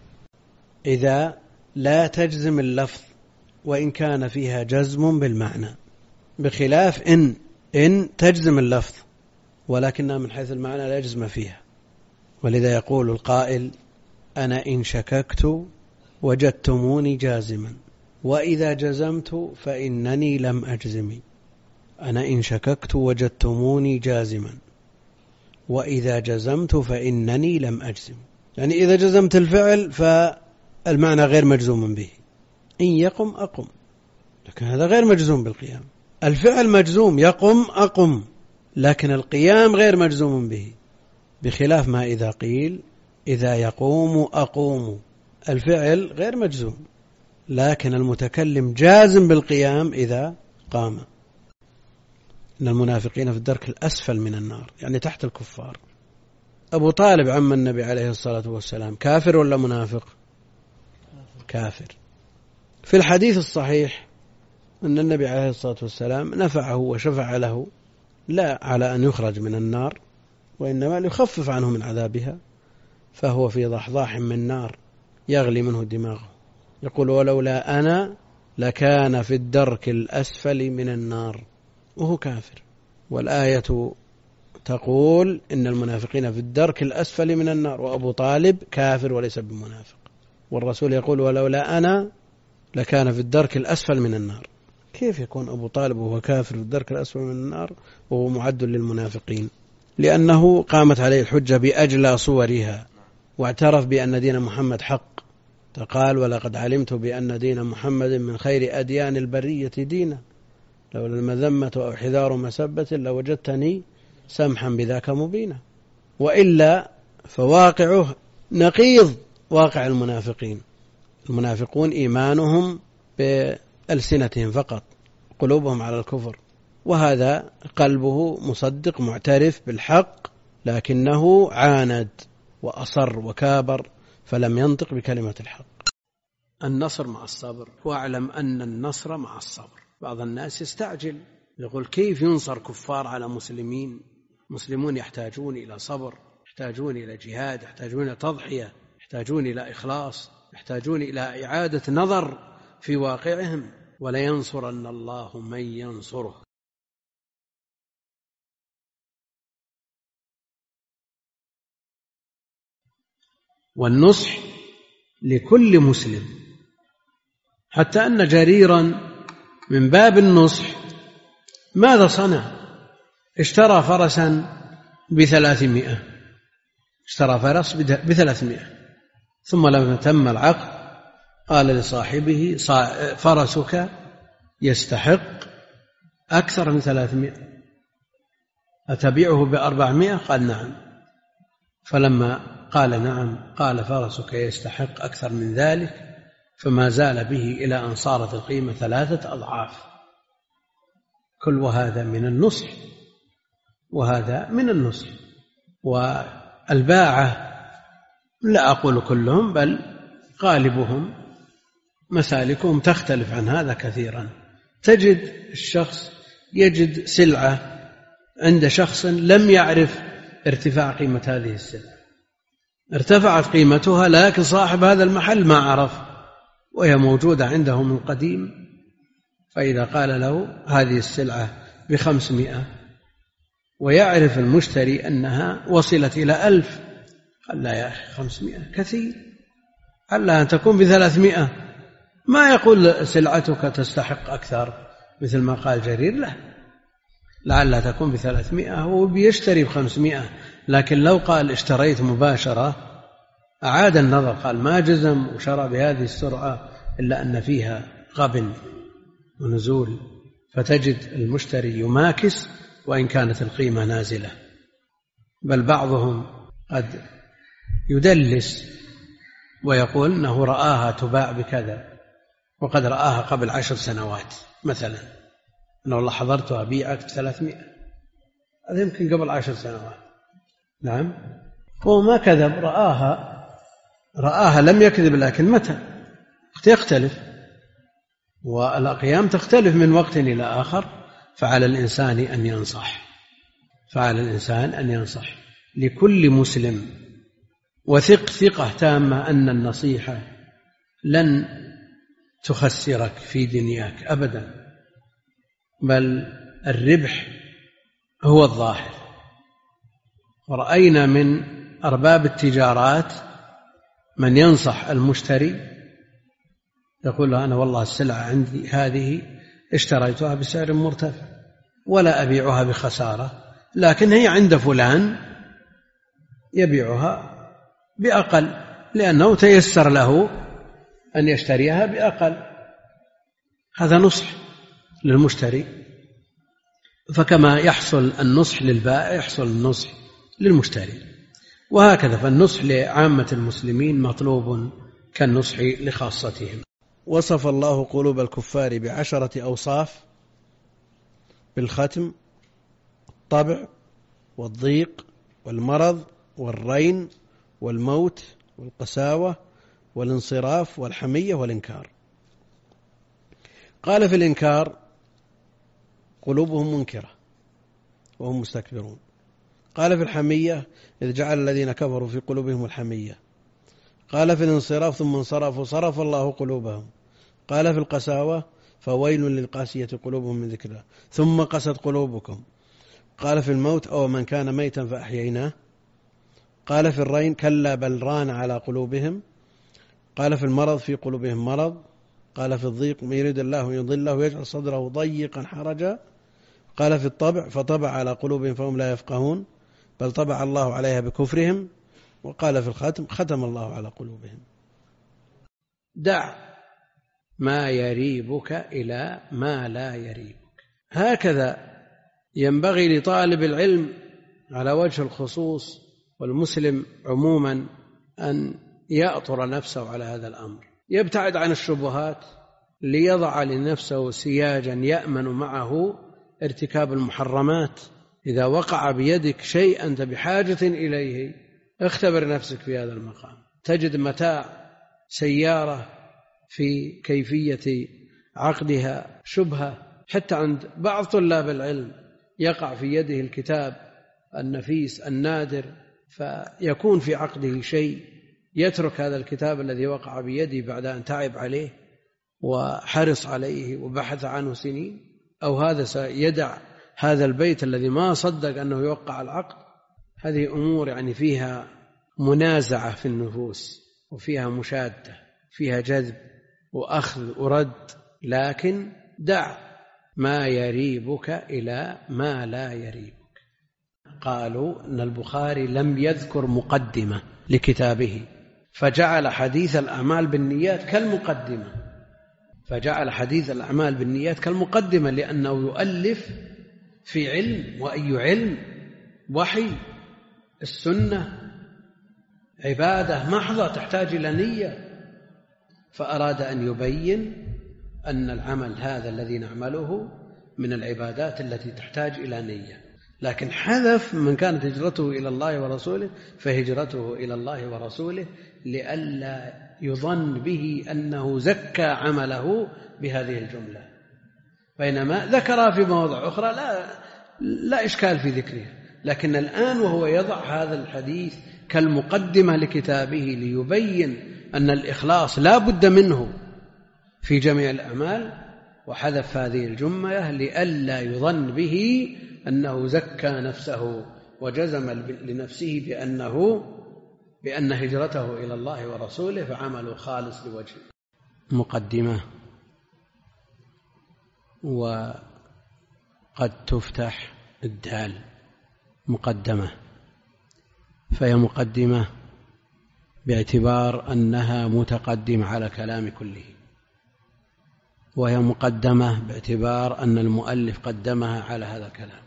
إذا لا تجزم اللفظ وإن كان فيها جزم بالمعنى، بخلاف إن إن تجزم اللفظ ولكنها من حيث المعنى لا يجزم فيها. ولذا يقول القائل أنا إن شككت وجدتموني جازما وإذا جزمت فإنني لم أجزم. أنا إن شككت وجدتموني جازما وإذا جزمت فإنني لم أجزم. يعني إذا جزمت الفعل فالمعنى غير مجزوم به، إن يقم أقم، لكن هذا غير مجزوم بالقيام. الفعل مجزوم يقم أقم، لكن القيام غير مجزوم به، بخلاف ما إذا قيل إذا يقوم أقوم، الفعل غير مجزوم لكن المتكلم جازم بالقيام إذا قام. إن المنافقين في الدرك الأسفل من النار، يعني تحت الكفار. أبو طالب عم النبي عليه الصلاة والسلام كافر ولا منافق؟ كافر. في الحديث الصحيح أن النبي عليه الصلاة والسلام نفعه وشفع له لا على أن يخرج من النار وإنما ليخفف عنه من عذابها، فهو في ضحضاح من نار يغلي منه دماغه، يقول ولولا أنا لكان في الدرك الأسفل من النار، وهو كافر. والآية تقول إن المنافقين في الدرك الأسفل من النار، وأبو طالب كافر وليس بمنافق، والرسول يقول ولولا أنا لكان في الدرك الأسفل من النار. كيف يكون أبو طالب وهو كافر في الدرك الأسفل من النار وهو معد للمنافقين؟ لأنه قامت عليه الحجة بأجلى صورها، واعترف بأن دين محمد حق، فقال ولقد علمت بأن دين محمد من خير أديان البرية دينا، لولا المذمة أو حذار مسبة لوجدتني سمحا بذاك مبينا. وإلا فواقعه نقيض واقع المنافقين. المنافقون إيمانهم بألسنتهم فقط، قلوبهم على الكفر، وهذا قلبه مصدق معترف بالحق لكنه عاند وأصر وكابر فلم ينطق بكلمة الحق. النصر مع الصبر، واعلم أن النصر مع الصبر. بعض الناس يستعجل يقول كيف ينصر كفار على مسلمين؟ مسلمون يحتاجون إلى صبر، يحتاجون إلى جهاد، يحتاجون إلى تضحية، يحتاجون إلى إخلاص، يحتاجون إلى إعادة نظر في واقعهم، ولينصرن الله من ينصره. والنصح لكل مسلم، حتى أن جريرا من باب النصح ماذا صنع؟ اشترى فرسا بثلاثمائة، اشترى فرس بثلاثمائة، ثم لما تم العقد قال لصاحبه فرسك يستحق أكثر من ثلاثمائة، أتبيعه بأربعمائة؟ قال نعم. فلما قال نعم قال فرسك يستحق أكثر من ذلك، فما زال به إلى أن صارت القيمة ثلاثة أضعاف. كل وهذا من النصح، وهذا من النصح. والباعة لا أقول كلهم بل غالبهم مسالكهم تختلف عن هذا كثيرا. تجد الشخص يجد سلعة عند شخص لم يعرف ارتفاع قيمة هذه السلعة، ارتفعت قيمتها لكن صاحب هذا المحل ما عرف وهي موجودة عنده من قديم، فإذا قال له هذه السلعة بخمسمائة ويعرف المشتري أنها وصلت إلى ألف، قال لا يا أخي خمسمائة كثير، على أن تكون بثلاثمائة، ما يقول سلعتك تستحق أكثر مثل ما قال جرير، لا، لعلها تكون بثلاثمائة هو بيشتري بخمسمائة. لكن لو قال اشتريت مباشرة أعاد النظر، قال ما جزم وشرى بهذه السرعة إلا أن فيها غبن ونزول، فتجد المشتري يماكس وإن كانت القيمة نازلة. بل بعضهم قد يدلس ويقول أنه رآها تباع بكذا وقد رآها قبل عشر سنوات مثلا، أنه والله حضرتها بيعت بثلاثمائة، هذا يمكن قبل عشر سنوات. نعم، هو ما كذب، رآها رآها لم يكذب، لكن متى يختلف، والأقيام تختلف من وقت إلى آخر. فعلى الإنسان أن ينصح، فعلى الإنسان أن ينصح لكل مسلم، وثق ثقة تامة أن النصيحة لن تخسرك في دنياك أبدا، بل الربح هو الظاهر. ورأينا من أرباب التجارات من ينصح المشتري يقول له أنا والله السلعة عندي هذه اشتريتها بسعر مرتفع ولا أبيعها بخسارة، لكن هي عند فلان يبيعها بأقل لأنه تيسر له أن يشتريها بأقل. هذا نصح للمشتري، فكما يحصل النصح للبائع يحصل النصح للمشتري، وهكذا فالنصح لعامة المسلمين مطلوب كالنصح لخاصتهم. وصف الله قلوب الكفار بعشرة أوصاف: بالختم، الطبع، والضيق، والمرض، والرين، والموت، والقساوة، والانصراف، والحمية، والإنكار. قال في الإنكار: قلوبهم منكرة وهم مستكبرون. قال في الحمية: إذ جعل الذين كفروا في قلوبهم الحمية. قال في الانصراف: ثم انصرفوا صرف الله قلوبهم. قال في القساوة: فويل للقاسية قلوبهم من ذكر الله ثم قست قلوبكم. قال في الموت: أو من كان ميتا فأحييناه. قال في الرين: كلا بل ران على قلوبهم. قال في المرض: في قلوبهم مرض. قال في الضيق: من يريد الله يضله ويجعل صدره ضيقا حرجا. قال في الطبع: فطبع على قلوبهم فهم لا يفقهون بل طبع الله عليها بكفرهم. وقال في الختم: ختم الله على قلوبهم. دع ما يريبك إلى ما لا يريبك. هكذا ينبغي لطالب العلم على وجه الخصوص والمسلم عموما أن يأطر نفسه على هذا الأمر، يبتعد عن الشبهات ليضع لنفسه سياجا يأمن معه ارتكاب المحرمات. إذا وقع بيدك شيء أنت بحاجة إليه اختبر نفسك في هذا المقام. تجد متاع سيارة في كيفية عقدها شبهة، حتى عند بعض طلاب العلم يقع في يده الكتاب النفيس النادر فيكون في عقده شيء، يترك هذا الكتاب الذي وقع بيده بعد أن تعب عليه وحرص عليه وبحث عنه سنين، أو هذا سيدع هذا البيت الذي ما صدق أنه يوقع العقد. هذه أمور يعني فيها منازعة في النفوس وفيها مشادة، فيها جذب وأخذ ورد. لكن دع ما يريبك إلى ما لا يريبك. قالوا أن البخاري لم يذكر مقدمة لكتابه فجعل حديث الأعمال بالنيات كالمقدمة فجعل حديث الأعمال بالنيات كالمقدمة لأنه يؤلف في علم، وأي علم؟ وحي. السنة عبادة محضة تحتاج إلى نية، فأراد أن يبين أن العمل هذا الذي نعمله من العبادات التي تحتاج إلى نية. لكن حذف من كانت هجرته إلى الله ورسوله فهجرته إلى الله ورسوله لئلا يظن به أنه زكى عمله بهذه الجملة، بينما ذكرها في مواضع أخرى لا, لا إشكال في ذكرها. لكن الآن وهو يضع هذا الحديث كالمقدمة لكتابه ليبين أن الإخلاص لا بد منه في جميع الأعمال، وحذف هذه الجملة لئلا يظن به أنه زكى نفسه وجزم لنفسه بأنه, بأن هجرته إلى الله ورسوله فعمله خالص لوجهه. مقدمة. وقد تفتح الدال مقدمة، فهي مقدمة باعتبار أنها متقدمة على كلام كله، وهي مقدمة باعتبار أن المؤلف قدمها على هذا الكلام،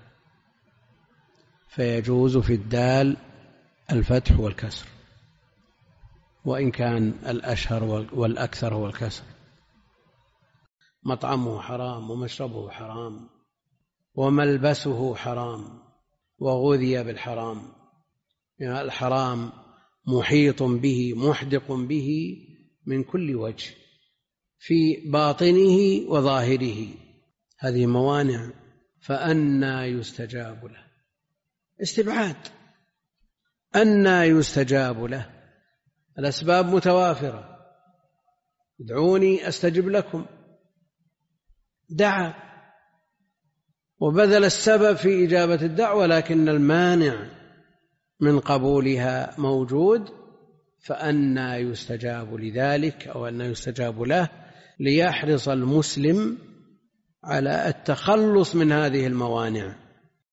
فيجوز في الدال الفتح والكسر، وإن كان الأشهر والأكثر هو الكسر. مطعمه حرام ومشربه حرام وملبسه حرام وغذي بالحرام، يعني الحرام محيط به محدق به من كل وجه في باطنه وظاهره، هذه موانع، فأنى يستجاب له؟ استبعاد. أنى يستجاب له؟ الأسباب متوافرة، ادعوني أستجب لكم، دعا وبذل السبب في إجابة الدعوة، لكن المانع من قبولها موجود، فأنى يستجاب لذلك أو أنى يستجاب له، ليحرص المسلم على التخلص من هذه الموانع.